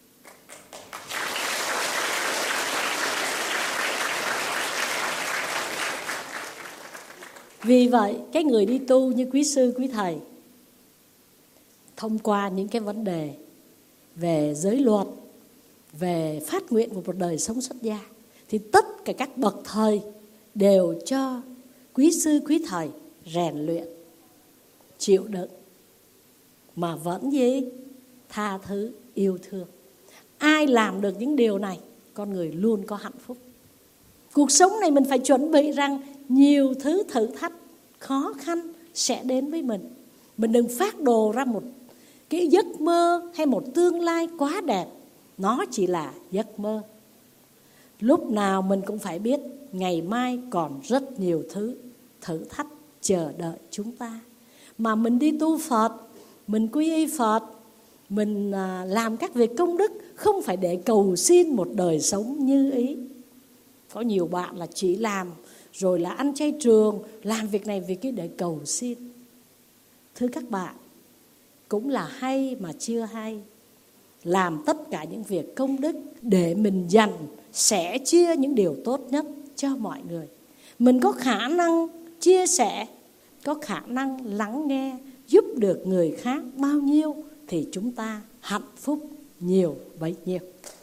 Speaker 1: Vì vậy, cái người đi tu như quý sư, quý thầy, thông qua những cái vấn đề về giới luật, về phát nguyện của một đời sống xuất gia, thì tất cả các bậc thầy đều cho quý sư, quý thầy rèn luyện, chịu đựng, mà vẫn gì? Tha thứ, yêu thương. Ai làm được những điều này, con người luôn có hạnh phúc. Cuộc sống này mình phải chuẩn bị rằng nhiều thứ thử thách, khó khăn sẽ đến với mình. Mình đừng phát đồ ra một cái giấc mơ hay một tương lai quá đẹp. Nó chỉ là giấc mơ. Lúc nào mình cũng phải biết ngày mai còn rất nhiều thứ thử thách chờ đợi chúng ta. Mà mình đi tu Phật, mình quy y Phật, mình làm các việc công đức không phải để cầu xin một đời sống như ý. Có nhiều bạn là chỉ làm rồi là ăn chay trường, làm việc này việc kia để cầu xin. Thưa các bạn, cũng là hay mà chưa hay. Làm tất cả những việc công đức để mình dành, sẻ chia những điều tốt nhất cho mọi người. Mình có khả năng chia sẻ, có khả năng lắng nghe, giúp được người khác bao nhiêu thì chúng ta hạnh phúc nhiều bấy nhiêu.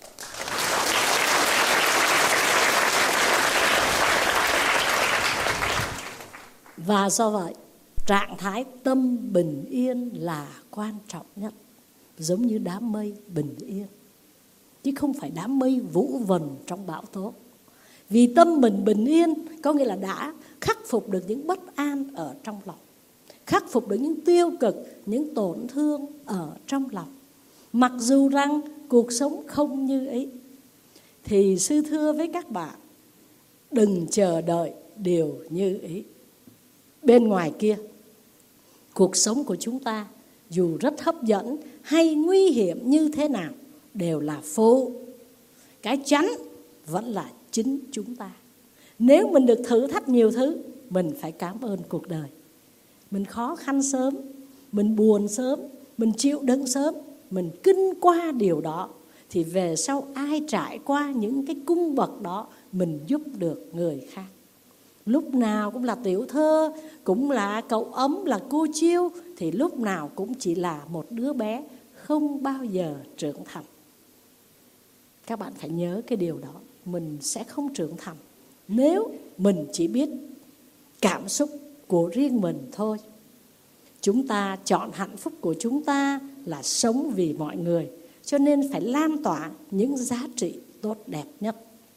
Speaker 1: Và do vậy, trạng thái tâm bình yên là quan trọng nhất. Giống như đám mây bình yên, chứ không phải đám mây vũ vần trong bão tố. Vì tâm mình bình yên có nghĩa là đã khắc phục được những bất an ở trong lòng, khắc phục được những tiêu cực, những tổn thương ở trong lòng. Mặc dù rằng cuộc sống không như ý, thì sư thưa với các bạn, đừng chờ đợi điều như ý. Bên ngoài kia, cuộc sống của chúng ta dù rất hấp dẫn hay nguy hiểm như thế nào đều là phụ. Cái chánh vẫn là chính chúng ta. Nếu mình được thử thách nhiều thứ, mình phải cảm ơn cuộc đời. Mình khó khăn sớm, mình buồn sớm, mình chịu đựng sớm, mình kinh qua điều đó, thì về sau ai trải qua những cái cung bậc đó, mình giúp được người khác. Lúc nào cũng là tiểu thơ, cũng là cậu ấm, là cô chiêu, thì lúc nào cũng chỉ là một đứa bé không bao giờ trưởng thành. Các bạn phải nhớ cái điều đó. Mình sẽ không trưởng thành nếu mình chỉ biết cảm xúc của riêng mình thôi. Chúng ta chọn hạnh phúc của chúng ta là sống vì mọi người, cho nên phải lan tỏa những giá trị tốt đẹp nhất.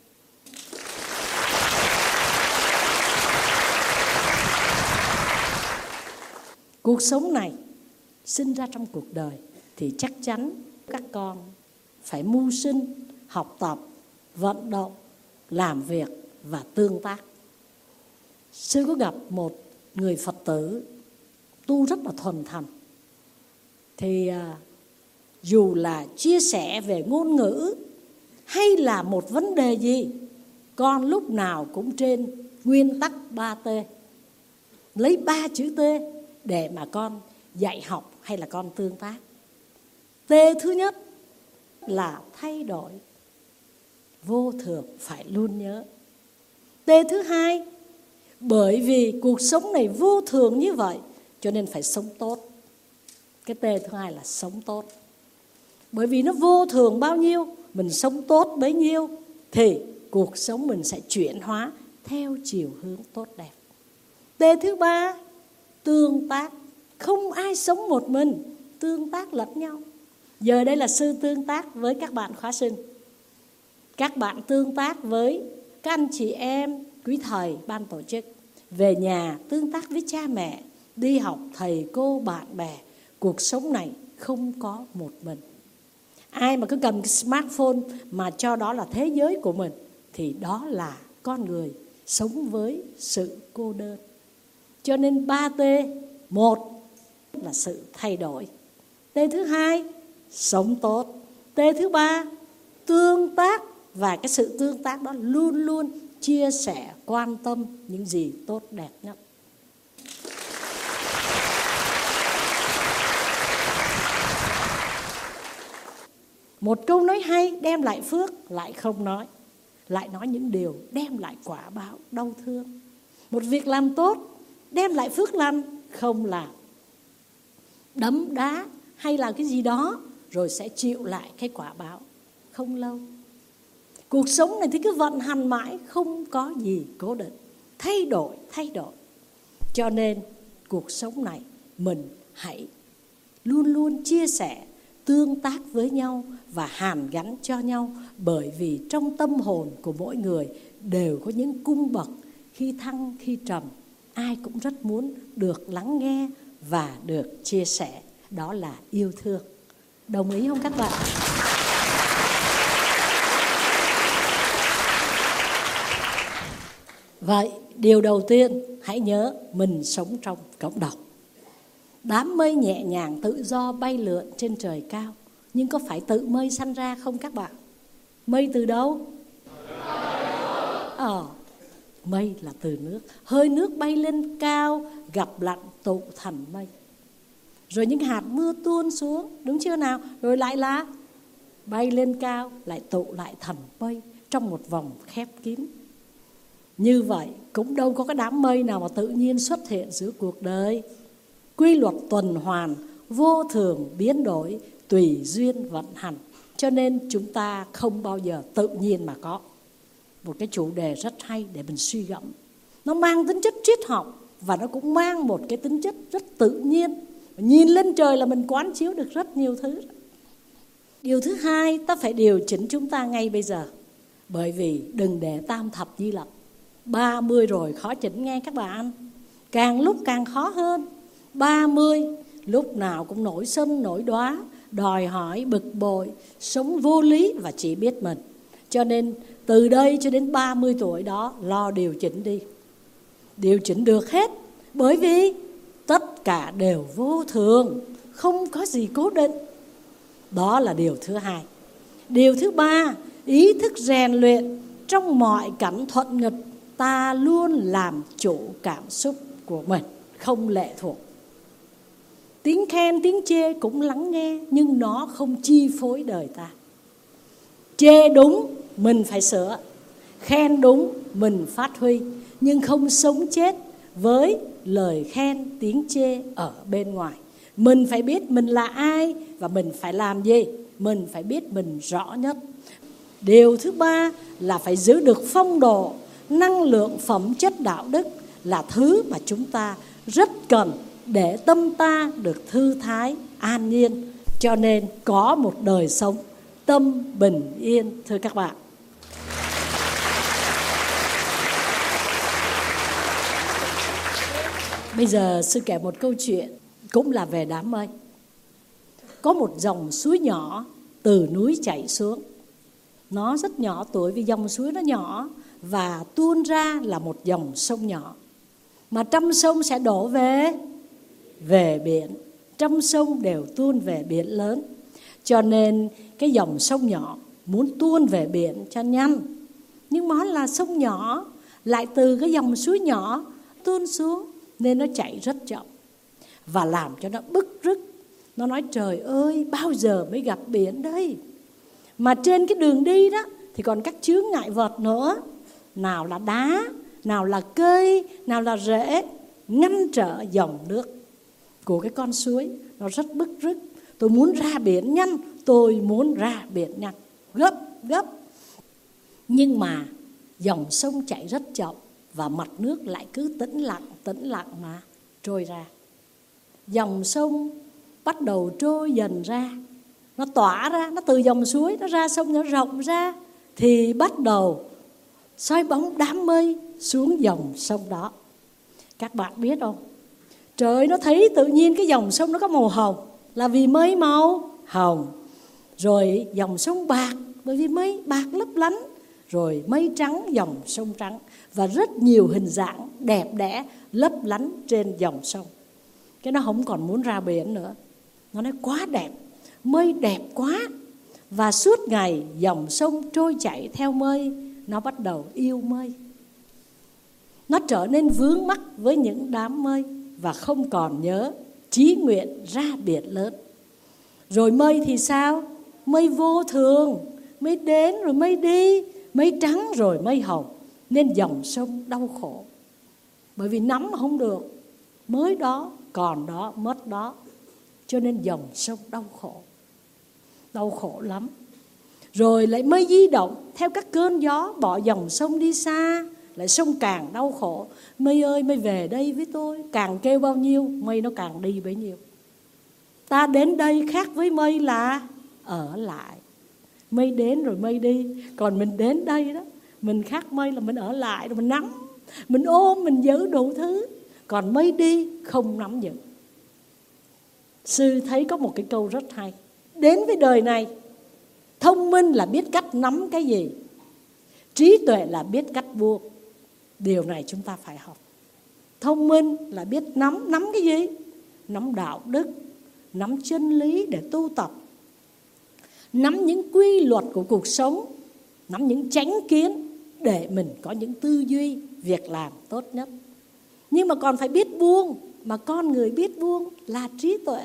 Speaker 1: Cuộc sống này sinh ra trong cuộc đời thì chắc chắn các con phải mưu sinh, học tập, vận động, làm việc và tương tác. Sư có gặp một người Phật tử tu rất là thuần thành. Thì à, dù là chia sẻ về ngôn ngữ hay là một vấn đề gì, con lúc nào cũng trên nguyên tắc ba T. Lấy ba chữ T để mà con dạy học hay là con tương tác. T thứ nhất là thay đổi, vô thường phải luôn nhớ. T thứ hai, bởi vì cuộc sống này vô thường như vậy, cho nên phải sống tốt. Cái T thứ hai là sống tốt. Bởi vì nó vô thường bao nhiêu, mình sống tốt bấy nhiêu, thì cuộc sống mình sẽ chuyển hóa theo chiều hướng tốt đẹp. T thứ ba, tương tác. Không ai sống một mình, tương tác lẫn nhau. Giờ đây là sư tương tác với các bạn khóa sinh. Các bạn tương tác với các anh chị em, quý thầy, ban tổ chức. Về nhà tương tác với cha mẹ, đi học, thầy cô, bạn bè. Cuộc sống này không có một mình. Ai mà cứ cầm cái smartphone mà cho đó là thế giới của mình, thì đó là con người sống với sự cô đơn. Cho nên ba T, một là sự thay đổi. T thứ hai, sống tốt. T thứ ba, tương tác. Và cái sự tương tác đó luôn luôn chia sẻ, quan tâm những gì tốt đẹp nhất. Một câu nói hay đem lại phước lại không nói, lại nói những điều đem lại quả báo đau thương. Một việc làm tốt đem lại phước lành không làm. Đấm đá hay là cái gì đó rồi sẽ chịu lại cái quả báo không lâu. Cuộc sống này thì cứ vận hành mãi, không có gì cố định, thay đổi, thay đổi. Cho nên cuộc sống này mình hãy luôn luôn chia sẻ, tương tác với nhau và hàn gắn cho nhau. Bởi vì trong tâm hồn của mỗi người đều có những cung bậc, khi thăng khi trầm, ai cũng rất muốn được lắng nghe và được chia sẻ. Đó là yêu thương. Đồng ý không các bạn? Vậy điều đầu tiên hãy nhớ mình sống trong cộng đồng. Đám mây nhẹ nhàng tự do bay lượn trên trời cao, nhưng có phải tự mây sanh ra không các bạn? Mây từ đâu? Ờ, mây là từ nước. Hơi nước bay lên cao, gặp lạnh tụ thành mây. Rồi những hạt mưa tuôn xuống, đúng chưa nào? Rồi lại là bay lên cao, lại tụ lại thành mây trong một vòng khép kín. Như vậy cũng đâu có cái đám mây nào mà tự nhiên xuất hiện giữa cuộc đời. Quy luật tuần hoàn, vô thường biến đổi, tùy duyên vận hành. Cho nên chúng ta không bao giờ tự nhiên mà có. Một cái chủ đề rất hay để mình suy gẫm. Nó mang tính chất triết học và nó cũng mang một cái tính chất rất tự nhiên. Nhìn lên trời là mình quán chiếu được rất nhiều thứ. Điều thứ hai, ta phải điều chỉnh chúng ta ngay bây giờ. Bởi vì đừng để tam thập di lập. ba mươi rồi khó chỉnh nghe các bạn. Càng lúc càng khó hơn. ba mươi lúc nào cũng nổi sân nổi đóa, đòi hỏi, bực bội, sống vô lý và chỉ biết mình. Cho nên từ đây cho đến ba mươi tuổi đó lo điều chỉnh đi. Điều chỉnh được hết, bởi vì tất cả đều vô thường, không có gì cố định. Đó là điều thứ hai. Điều thứ ba, ý thức rèn luyện trong mọi cảnh thuận nghịch, ta luôn làm chủ cảm xúc của mình, không lệ thuộc. Tiếng khen, tiếng chê cũng lắng nghe, nhưng nó không chi phối đời ta. Chê đúng, mình phải sửa. Khen đúng, mình phát huy. Nhưng không sống chết với lời khen, tiếng chê ở bên ngoài. Mình phải biết mình là ai và mình phải làm gì. Mình phải biết mình rõ nhất. Điều thứ ba là phải giữ được phong độ, năng lượng, phẩm chất, đạo đức là thứ mà chúng ta rất cần để tâm ta được thư thái, an nhiên. Cho nên có một đời sống tâm bình yên, thưa các bạn. Bây giờ sư kể một câu chuyện cũng là về đám mây. Có một dòng suối nhỏ từ núi chảy xuống. Nó rất nhỏ tuổi vì dòng suối nó nhỏ và tuôn ra là một dòng sông nhỏ. Mà trăm sông sẽ đổ về về biển, trăm sông đều tuôn về biển lớn. Cho nên cái dòng sông nhỏ muốn tuôn về biển cho nhanh. Nhưng mà là sông nhỏ, lại từ cái dòng suối nhỏ tuôn xuống, nên nó chảy rất chậm và làm cho nó bức rứt. Nó nói trời ơi, bao giờ mới gặp biển đây? Mà trên cái đường đi đó thì còn các chướng ngại vật nữa. Nào là đá, nào là cây, nào là rễ, ngăn trở dòng nước của cái con suối. Nó rất bức rứt. Tôi muốn ra biển nhanh, tôi muốn ra biển nhanh, gấp, gấp. Nhưng mà dòng sông chảy rất chậm và mặt nước lại cứ tĩnh lặng, tĩnh lặng mà trôi ra. Dòng sông bắt đầu trôi dần ra. Nó tỏa ra, nó từ dòng suối, nó ra sông, nó rộng ra. Thì bắt đầu soi bóng đám mây xuống dòng sông đó. Các bạn biết không? Trời, nó thấy tự nhiên cái dòng sông nó có màu hồng là vì mây màu hồng. Rồi dòng sông bạc bởi vì mây bạc lấp lánh. Rồi mây trắng, dòng sông trắng. Và rất nhiều hình dạng đẹp đẽ lấp lánh trên dòng sông. Cái nó không còn muốn ra biển nữa. Nó nói quá đẹp, mây đẹp quá. Và suốt ngày dòng sông trôi chảy theo mây, nó bắt đầu yêu mây. Nó trở nên vướng mắc với những đám mây và không còn nhớ chí nguyện ra biển lớn. Rồi mây thì sao? Mây vô thường, mây đến rồi mây đi, mây trắng rồi mây hồng. Nên dòng sông đau khổ. Bởi vì nắm không được, mới đó, còn đó, mất đó. Cho nên dòng sông đau khổ. Đau khổ lắm. Rồi lại mây di động theo các cơn gió, bỏ dòng sông đi xa. Lại sông càng đau khổ. Mây ơi, mây về đây với tôi. Càng kêu bao nhiêu, mây nó càng đi bấy nhiêu. Ta đến đây khác với mây là ở lại. Mây đến rồi mây đi. Còn mình đến đây đó, mình khác mây là mình ở lại, rồi mình nắm, mình ôm, mình giữ đủ thứ. Còn mây đi không nắm giữ. Sư thấy có một cái câu rất hay. Đến với đời này, thông minh là biết cách nắm cái gì, trí tuệ là biết cách buông. Điều này chúng ta phải học. Thông minh là biết nắm, nắm cái gì? Nắm đạo đức, nắm chân lý để tu tập, nắm những quy luật của cuộc sống, nắm những chánh kiến để mình có những tư duy, việc làm tốt nhất. Nhưng mà còn phải biết buông. Mà con người biết buông là trí tuệ.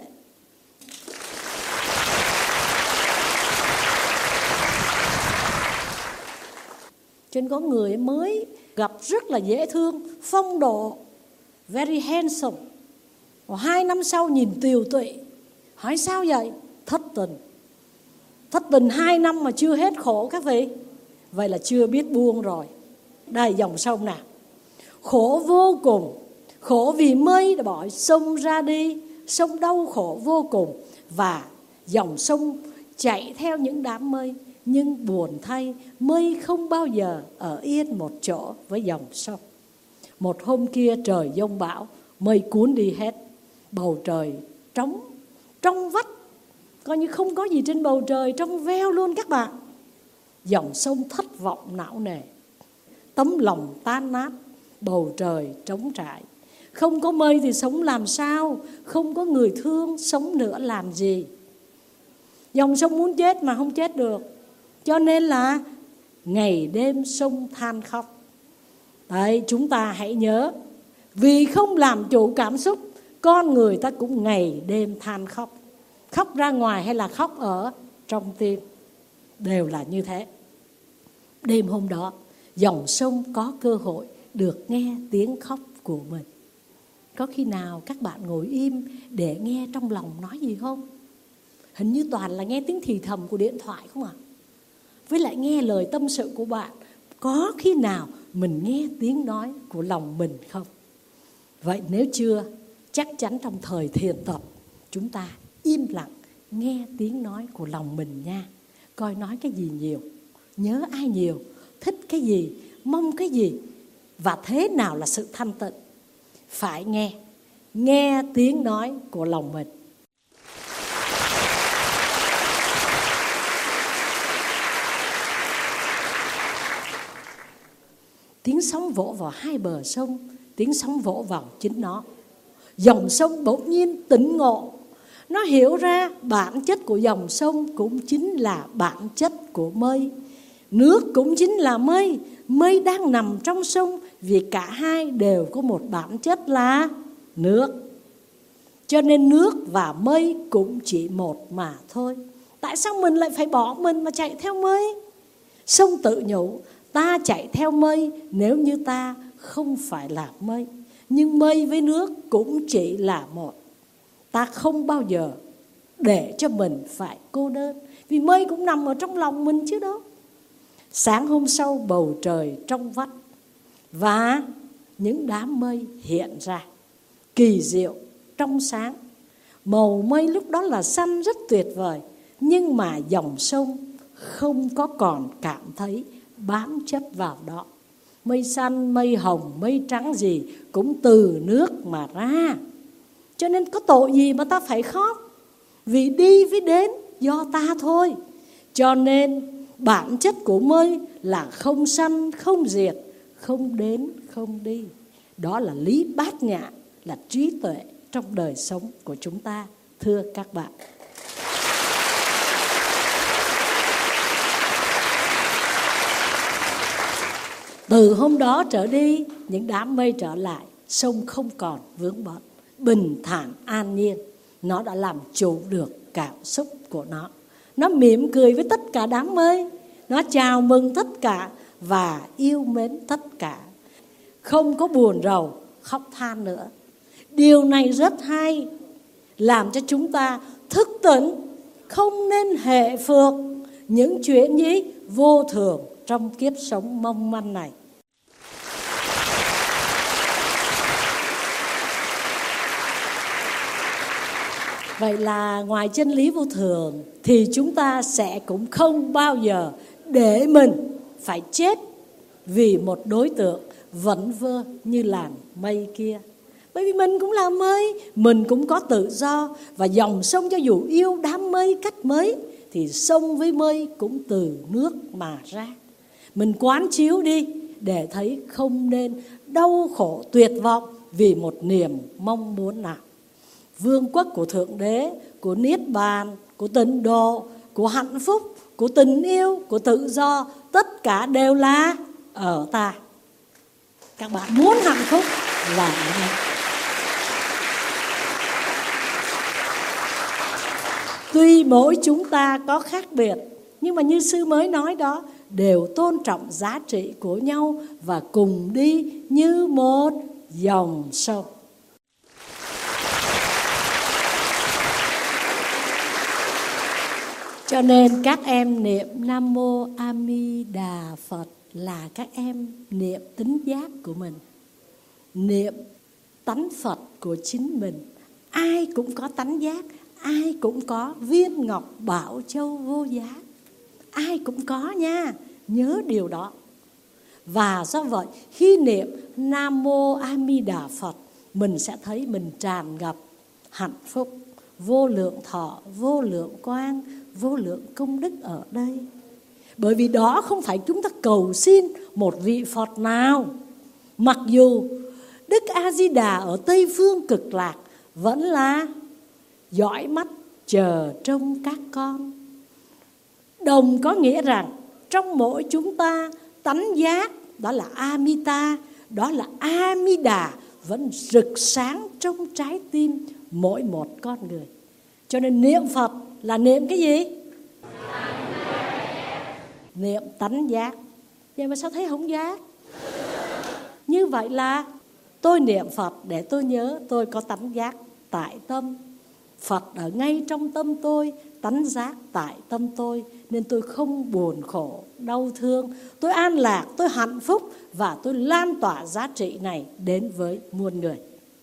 Speaker 1: Cho nên có người mới gặp rất là dễ thương, phong độ, very handsome. Và hai năm sau nhìn tiều tụy. Hỏi sao vậy? Thất tình. Thất tình hai năm mà chưa hết khổ các vị. Vậy là chưa biết buông rồi. Đây dòng sông nào. Khổ vô cùng. Khổ vì mây đã bỏ sông ra đi. Sông đau khổ vô cùng. Và dòng sông chạy theo những đám mây. Nhưng buồn thay, mây không bao giờ ở yên một chỗ với dòng sông. Một hôm kia trời giông bão, mây cuốn đi hết. bầu trời trống, trong vắt, coi như không có gì trên bầu trời, trong veo luôn các bạn. Dòng sông thất vọng não nề, tấm lòng tan nát, bầu trời trống trải. Không có mây thì sống làm sao? Không có người thương, sống nữa làm gì? Dòng sông muốn chết mà không chết được, cho nên là ngày đêm sông than khóc. Đấy, chúng ta hãy nhớ, vì không làm chủ cảm xúc, con người ta cũng ngày đêm than khóc. Khóc ra ngoài hay là khóc ở trong tim, đều là như thế. Đêm hôm đó, dòng sông có cơ hội được nghe tiếng khóc của mình. Có khi nào các bạn ngồi im để nghe trong lòng nói gì không? Hình như toàn là nghe tiếng thì thầm của điện thoại không ạ? À? Với lại nghe lời tâm sự của bạn. Có khi nào mình nghe tiếng nói của lòng mình không? Vậy nếu chưa, chắc chắn trong thời thiền tập, chúng ta im lặng nghe tiếng nói của lòng mình nha. Coi nói cái gì nhiều, nhớ ai nhiều, thích cái gì, mong cái gì, và thế nào là sự thanh tịnh. Phải nghe, nghe tiếng nói của lòng mình. Tiếng sóng vỗ vào hai bờ sông, tiếng sóng vỗ vào chính nó. Dòng sông bỗng nhiên tỉnh ngộ. Nó hiểu ra bản chất của dòng sông cũng chính là bản chất của mây. Nước cũng chính là mây. Mây đang nằm trong sông, vì cả hai đều có một bản chất là nước. Cho nên nước và mây cũng chỉ một mà thôi. Tại sao mình lại phải bỏ mình mà chạy theo mây? Sông tự nhủ, ta chạy theo mây nếu như ta không phải là mây. Nhưng mây với nước cũng chỉ là một. Ta không bao giờ để cho mình phải cô đơn, vì mây cũng nằm ở trong lòng mình chứ đâu. Sáng hôm sau bầu trời trong vắt, và những đám mây hiện ra kỳ diệu, trong sáng. Màu mây lúc đó là xanh rất tuyệt vời. Nhưng mà dòng sông không có còn cảm thấy bám chấp vào đó. Mây xanh, mây hồng, mây trắng gì cũng từ nước mà ra. Cho nên có tội gì mà ta phải khóc? Vì đi với đến do ta thôi. Cho nên bản chất của mây là không sanh, không diệt, không đến, không đi. Đó là lý bát nhã, là trí tuệ trong đời sống của chúng ta, thưa các bạn. Từ hôm đó trở đi, những đám mây trở lại, sông không còn vướng bận, bình thản an nhiên. Nó đã làm chủ được cảm xúc của nó. Nó mỉm cười với tất cả đám mây. Nó chào mừng tất cả và yêu mến tất cả. Không có buồn rầu, khóc than nữa. Điều này rất hay, làm cho chúng ta thức tỉnh, không nên hệ phược những chuyện gì vô thường trong kiếp sống mong manh này. Vậy là ngoài chân lý vô thường thì chúng ta sẽ cũng không bao giờ để mình phải chết vì một đối tượng vẩn vơ như làn mây kia. Bởi vì mình cũng là mây, mình cũng có tự do. Và dòng sông cho dù yêu đám mây cách mấy thì sông với mây cũng từ nước mà ra. Mình quán chiếu đi để thấy không nên đau khổ tuyệt vọng vì một niềm mong muốn nào. Vương quốc của Thượng Đế, của Niết Bàn, của tịnh độ, của hạnh phúc, của tình yêu, của tự do, tất cả đều là ở ta. Các bạn muốn hạnh phúc là ở đây. Tuy mỗi chúng ta có khác biệt, nhưng mà như sư mới nói đó, đều tôn trọng giá trị của nhau và cùng đi như một dòng sông. Cho nên các em niệm Nam Mô A Di Đà Phật là các em niệm tính giác của mình, niệm tánh Phật của chính mình. Ai cũng có tánh giác, ai cũng có viên ngọc bảo châu vô giá. Ai cũng có nha, nhớ điều đó. Và do vậy khi niệm Nam Mô A Di Đà Phật, mình sẽ thấy mình tràn ngập hạnh phúc, vô lượng thọ, vô lượng quang, vô lượng công đức ở đây. Bởi vì đó không phải chúng ta cầu xin một vị Phật nào. Mặc dù Đức A-di-đà ở Tây Phương Cực Lạc vẫn là dõi mắt chờ trông các con. Đồng có nghĩa rằng trong mỗi chúng ta tánh giác, đó là Amita, đó là Amida, vẫn rực sáng trong trái tim mỗi một con người. Cho nên niệm Phật là niệm cái gì? Niệm tánh giác. Vậy mà sao thấy không giác? Như vậy là tôi niệm Phật để tôi nhớ tôi có tánh giác tại tâm. Phật ở ngay trong tâm tôi, tánh giác tại tâm tôi, nên tôi không buồn khổ, đau thương. Tôi an lạc, tôi hạnh phúc và tôi lan tỏa giá trị này đến với muôn người.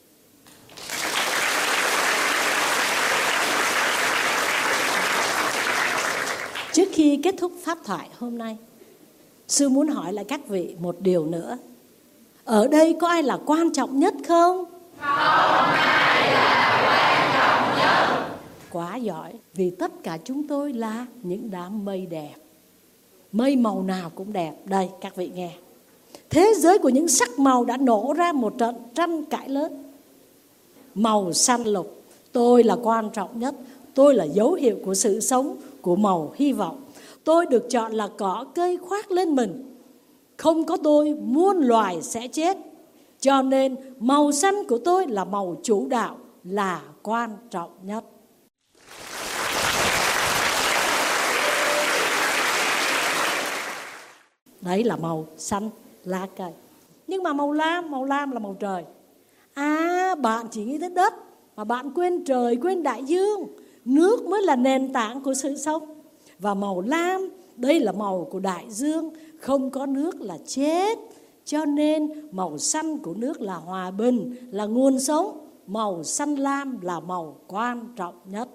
Speaker 1: Trước khi kết thúc pháp thoại hôm nay, sư muốn hỏi lại các vị một điều nữa. Ở đây có ai là quan trọng nhất không? Không ai là quan trọng nhất. Quá giỏi, vì tất cả chúng tôi là những đám mây đẹp. Mây màu nào cũng đẹp. Đây các vị nghe. Thế giới của những sắc màu đã nổ ra một trận tranh cãi lớn. Màu xanh lục, tôi là quan trọng nhất. Tôi là dấu hiệu của sự sống, của màu hy vọng. Tôi được chọn là cỏ cây khoác lên mình. Không có tôi, muôn loài sẽ chết. Cho nên màu xanh của tôi là màu chủ đạo, là quan trọng nhất. Đấy là màu xanh lá cây. Nhưng mà màu lam, màu lam là màu trời. À, bạn chỉ nghĩ tới đất mà bạn quên trời, quên đại dương. Nước mới là nền tảng của sự sống. Và màu lam, đây là màu của đại dương. Không có nước là chết. Cho nên màu xanh của nước là hòa bình, là nguồn sống. Màu xanh lam là màu quan trọng nhất.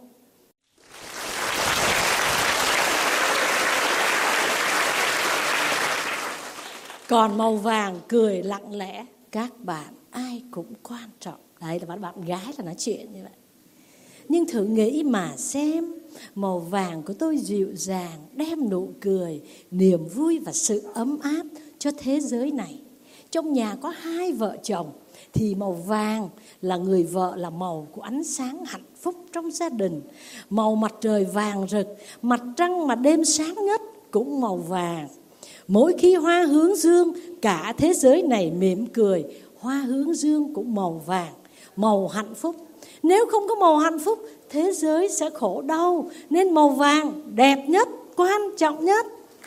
Speaker 1: Còn màu vàng cười lặng lẽ. Các bạn ai cũng quan trọng. Đấy là bạn, bạn gái là nói chuyện như vậy. Nhưng thử nghĩ mà xem, màu vàng của tôi dịu dàng, đem nụ cười, niềm vui và sự ấm áp cho thế giới này. Trong nhà có hai vợ chồng thì màu vàng là người vợ, là màu của ánh sáng hạnh phúc trong gia đình. Màu mặt trời vàng rực, mặt trăng mà đêm sáng nhất cũng màu vàng. Mỗi khi hoa hướng dương, cả thế giới này mỉm cười. Hoa hướng dương cũng màu vàng, màu hạnh phúc. Nếu không có màu hạnh phúc, thế giới sẽ khổ đau. Nên màu vàng đẹp nhất, quan trọng nhất.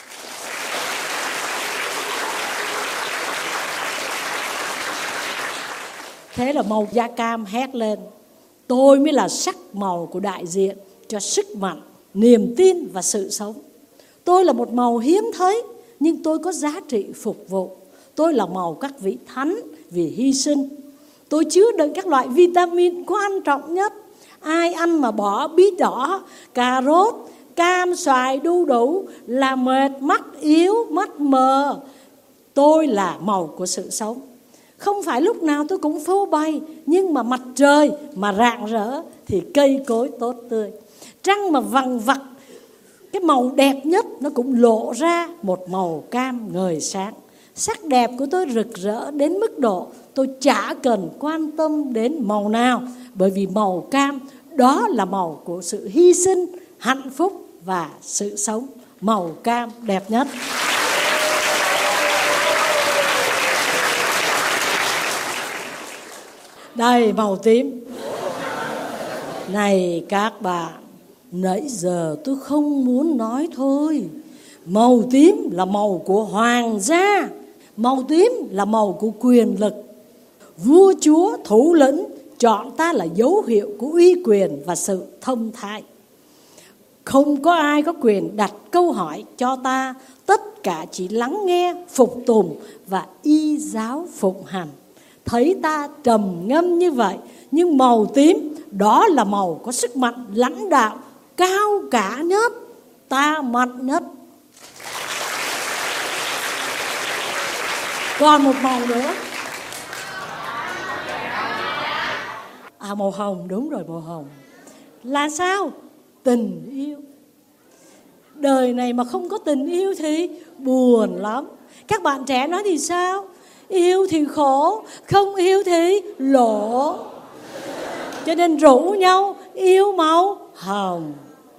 Speaker 1: Thế là màu da cam hét lên: tôi mới là sắc màu của đại diện cho sức mạnh, niềm tin và sự sống. Tôi là một màu hiếm thấy, nhưng tôi có giá trị phục vụ. Tôi là màu các vị thánh vì hy sinh. Tôi chứa đựng các loại vitamin quan trọng nhất. Ai ăn mà bỏ bí đỏ, cà rốt, cam, xoài, đu đủ là mệt, mắt yếu, mắt mờ. Tôi là màu của sự sống. Không phải lúc nào tôi cũng phô bày, nhưng mà mặt trời mà rạng rỡ thì cây cối tốt tươi. Trăng mà vằng vặc, cái màu đẹp nhất nó cũng lộ ra một màu cam ngời sáng. Sắc đẹp của tôi rực rỡ đến mức độ tôi chả cần quan tâm đến màu nào. Bởi vì màu cam đó là màu của sự hy sinh, hạnh phúc và sự sống. Màu cam đẹp nhất. Đây màu tím. Này các bạn, nãy giờ tôi không muốn nói thôi. Màu tím là màu của hoàng gia. Màu tím là màu của quyền lực. Vua chúa thủ lĩnh chọn ta là dấu hiệu của uy quyền và sự thông thái. Không có ai có quyền đặt câu hỏi cho ta. Tất cả chỉ lắng nghe, phục tùng và y giáo phụng hành. Thấy ta trầm ngâm như vậy, nhưng màu tím đó là màu có sức mạnh lãnh đạo cao cả nhất, ta mạnh nhất. Còn một màu nữa. À, màu hồng, đúng rồi, màu hồng. Là sao? Tình yêu. Đời này mà không có tình yêu thì buồn lắm. Các bạn trẻ nói thì sao? Yêu thì khổ, không yêu thì lỗ. Cho nên rủ nhau yêu màu hồng.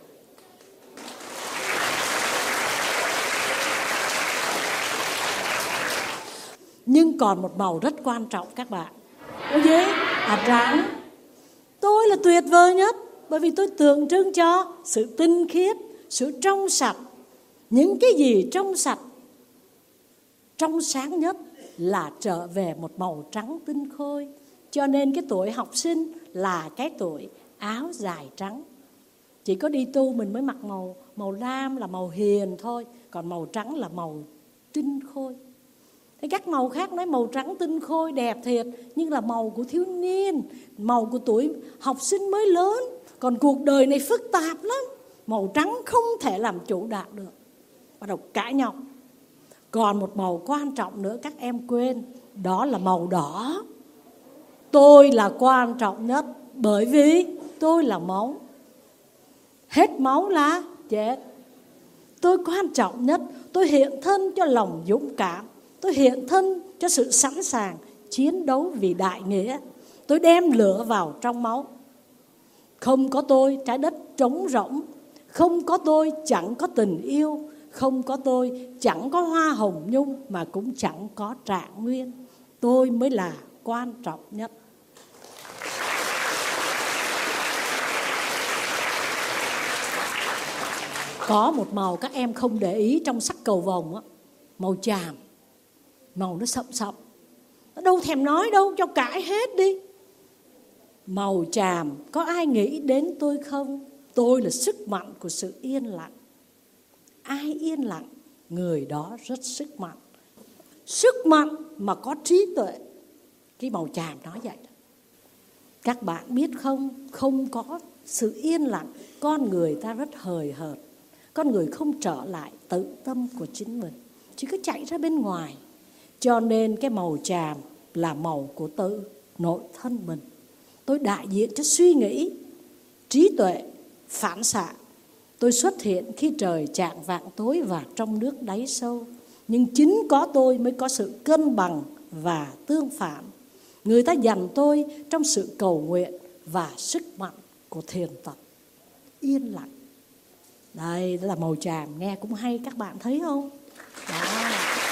Speaker 1: Nhưng còn một màu rất quan trọng các bạn. Ôi dế, à trắng. Tôi là tuyệt vời nhất, bởi vì tôi tượng trưng cho sự tinh khiết, sự trong sạch. Những cái gì trong sạch, trong sáng nhất là trở về một màu trắng tinh khôi. Cho nên cái tuổi học sinh là cái tuổi áo dài trắng. Chỉ có đi tu mình mới mặc màu màu lam là màu hiền thôi, còn màu trắng là màu tinh khôi. Thế các màu khác nói màu trắng tinh khôi đẹp thiệt, nhưng là màu của thiếu niên, màu của tuổi học sinh mới lớn. Còn cuộc đời này phức tạp lắm, màu trắng không thể làm chủ đạt được, bắt đầu cãi nhau. Còn một màu quan trọng nữa các em quên, đó là màu đỏ. Tôi là quan trọng nhất, bởi vì tôi là máu. Hết máu là chết. Tôi quan trọng nhất, tôi hiện thân cho lòng dũng cảm. Tôi hiện thân cho sự sẵn sàng chiến đấu vì đại nghĩa. Tôi đem lửa vào trong máu. Không có tôi, trái đất trống rỗng. Không có tôi, chẳng có tình yêu. Không có tôi, chẳng có hoa hồng nhung, mà cũng chẳng có Trạng Nguyên. Tôi mới là quan trọng nhất. Có một màu các em không để ý trong sắc cầu vồng á, màu chàm. Màu nó sậm sậm, nó đâu thèm nói đâu, cho cãi hết đi. Màu chàm, có ai nghĩ đến tôi không? Tôi là sức mạnh của sự yên lặng. Ai yên lặng, người đó rất sức mạnh. Sức mạnh mà có trí tuệ. Cái màu chàm nói vậy. Các bạn biết không, không có sự yên lặng, con người ta rất hời hợt. Con người không trở lại tự tâm của chính mình, chỉ cứ chạy ra bên ngoài. Cho nên cái màu chàm là màu của tự nội thân mình. Tôi đại diện cho suy nghĩ, trí tuệ, phản xạ. Tôi xuất hiện khi trời chạng vạng tối và trong nước đáy sâu. Nhưng chính có tôi mới có sự cân bằng và tương phản. Người ta dành tôi trong sự cầu nguyện và sức mạnh của thiền tập. Yên lặng. Đây là màu chàm, nghe cũng hay, các bạn thấy không? Đó.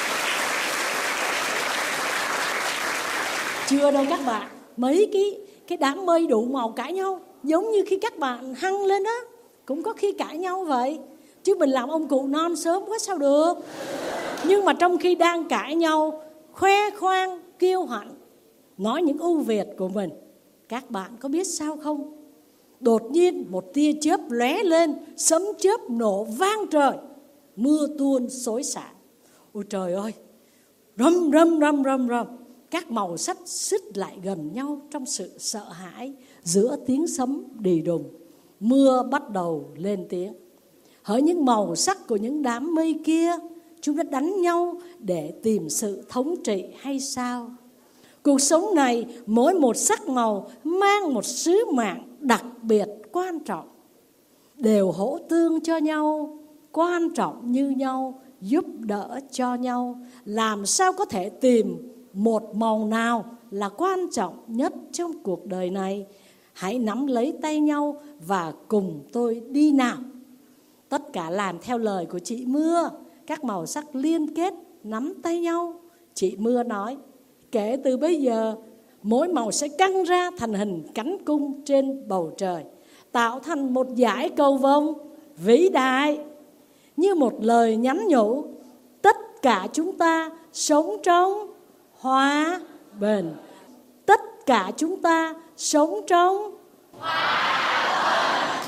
Speaker 1: Chưa đâu các bạn, mấy cái, cái đám mây đủ màu cãi nhau. Giống như khi các bạn hăng lên đó, cũng có khi cãi nhau vậy. Chứ mình làm ông cụ non sớm quá sao được. Nhưng mà trong khi đang cãi nhau, khoe khoang, kiêu hãnh, nói những ưu việt của mình, các bạn có biết sao không? Đột nhiên một tia chớp lóe lên, sấm chớp nổ vang trời, mưa tuôn xối xả. Ôi trời ơi, rầm rầm rầm rầm rầm. Các màu sắc xích lại gần nhau trong sự sợ hãi. Giữa tiếng sấm đì đùng, mưa bắt đầu lên tiếng. Hỡi những màu sắc của những đám mây kia, chúng đã đánh nhau để tìm sự thống trị hay sao? Cuộc sống này, mỗi một sắc màu mang một sứ mạng đặc biệt quan trọng. Đều hỗ tương cho nhau, quan trọng như nhau, giúp đỡ cho nhau. Làm sao có thể tìm một màu nào là quan trọng nhất trong cuộc đời này? Hãy nắm lấy tay nhau và cùng tôi đi nào. Tất cả làm theo lời của chị Mưa. Các màu sắc liên kết, nắm tay nhau. Chị Mưa nói, kể từ bây giờ, mỗi màu sẽ căng ra thành hình cánh cung trên bầu trời, tạo thành một dải cầu vồng vĩ đại. Như một lời nhắn nhủ, tất cả chúng ta sống trong hòa bình. Tất cả chúng ta sống trong hòa bình.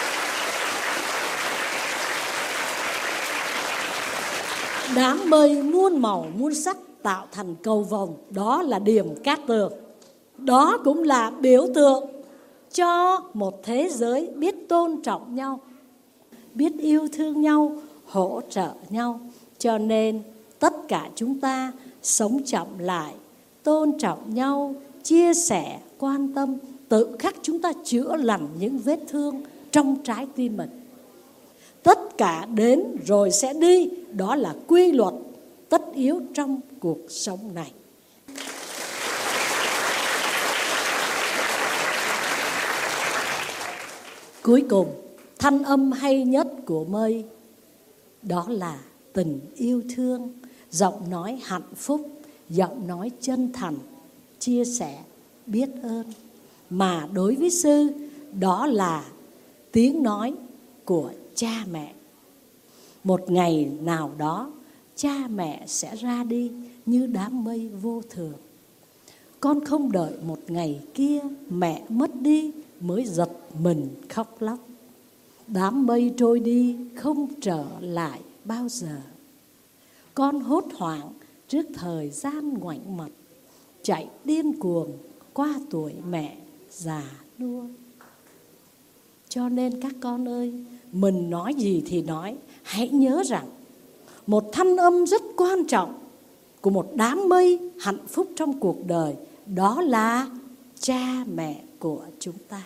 Speaker 1: Đám mây muôn màu muôn sắc tạo thành cầu vồng, đó là điểm cát tường. Đó cũng là biểu tượng cho một thế giới biết tôn trọng nhau, biết yêu thương nhau, hỗ trợ nhau. Cho nên tất cả chúng ta sống chậm lại, tôn trọng nhau, chia sẻ, quan tâm, tự khắc chúng ta chữa lành những vết thương trong trái tim mình. Tất cả đến rồi sẽ đi, đó là quy luật tất yếu trong cuộc sống này. Cuối cùng, thanh âm hay nhất của Mây đó là tình yêu thương, giọng nói hạnh phúc, giọng nói chân thành, chia sẻ, biết ơn. Mà đối với Sư, đó là tiếng nói của cha mẹ. Một ngày nào đó, cha mẹ sẽ ra đi như đám mây vô thường. Con không đợi một ngày kia mẹ mất đi mới giật mình khóc lóc. Đám mây trôi đi không trở lại bao giờ. Con hốt hoảng trước thời gian ngoảnh mặt, chạy điên cuồng qua tuổi mẹ già nua. Cho nên các con ơi, mình nói gì thì nói, hãy nhớ rằng một thanh âm rất quan trọng của một đám mây hạnh phúc trong cuộc đời, đó là cha mẹ của chúng ta.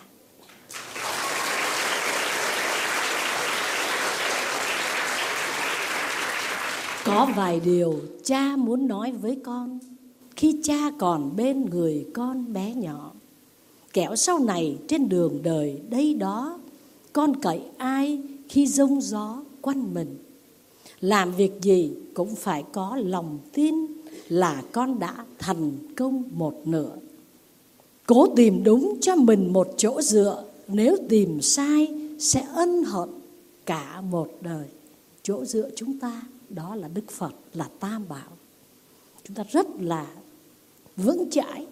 Speaker 1: Có vài điều cha muốn nói với con khi cha còn bên người con bé nhỏ. Kẻo sau này trên đường đời đây đó, con cậy ai khi giông gió quanh mình. Làm việc gì cũng phải có lòng tin là con đã thành công một nửa. Cố tìm đúng cho mình một chỗ dựa, nếu tìm sai sẽ ân hận cả một đời. Chỗ dựa chúng ta đó là Đức Phật, là Tam Bảo. Chúng ta rất là vững chãi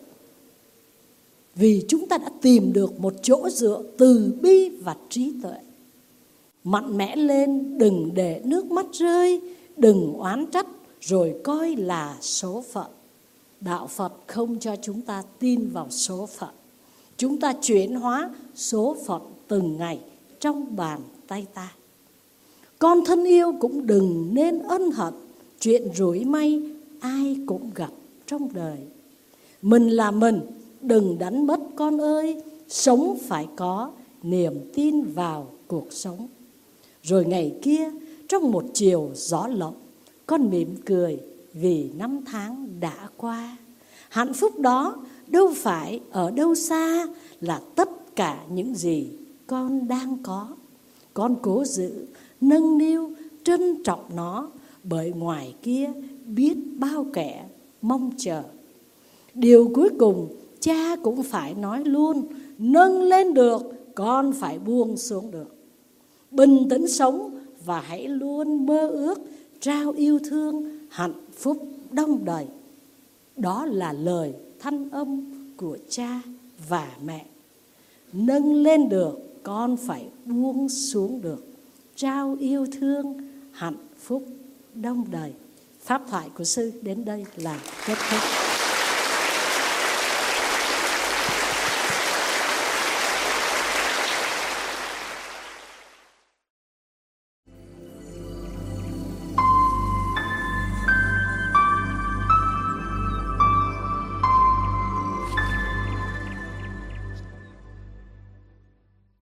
Speaker 1: vì chúng ta đã tìm được một chỗ dựa từ bi và trí tuệ. Mạnh mẽ lên, đừng để nước mắt rơi, đừng oán trách rồi coi là số phận. Đạo Phật không cho chúng ta tin vào số phận. Chúng ta chuyển hóa số phận từng ngày trong bàn tay ta. Con thân yêu cũng đừng nên ân hận, chuyện rủi may ai cũng gặp trong đời. Mình là mình, đừng đánh mất con ơi, sống phải có niềm tin vào cuộc sống. Rồi ngày kia, trong một chiều gió lộng, con mỉm cười vì năm tháng đã qua. Hạnh phúc đó đâu phải ở đâu xa, là tất cả những gì con đang có. Con cố giữ, nâng niu, trân trọng nó, bởi ngoài kia biết bao kẻ mong chờ. Điều cuối cùng cha cũng phải nói luôn, nâng lên được, con phải buông xuống được. Bình tĩnh sống và hãy luôn mơ ước trao yêu thương, hạnh phúc đong đầy. Đó là lời thanh âm của cha và mẹ. Nâng lên được, con phải buông xuống được. Trao yêu thương, hạnh phúc đong đầy. Pháp thoại của Sư đến đây là kết thúc.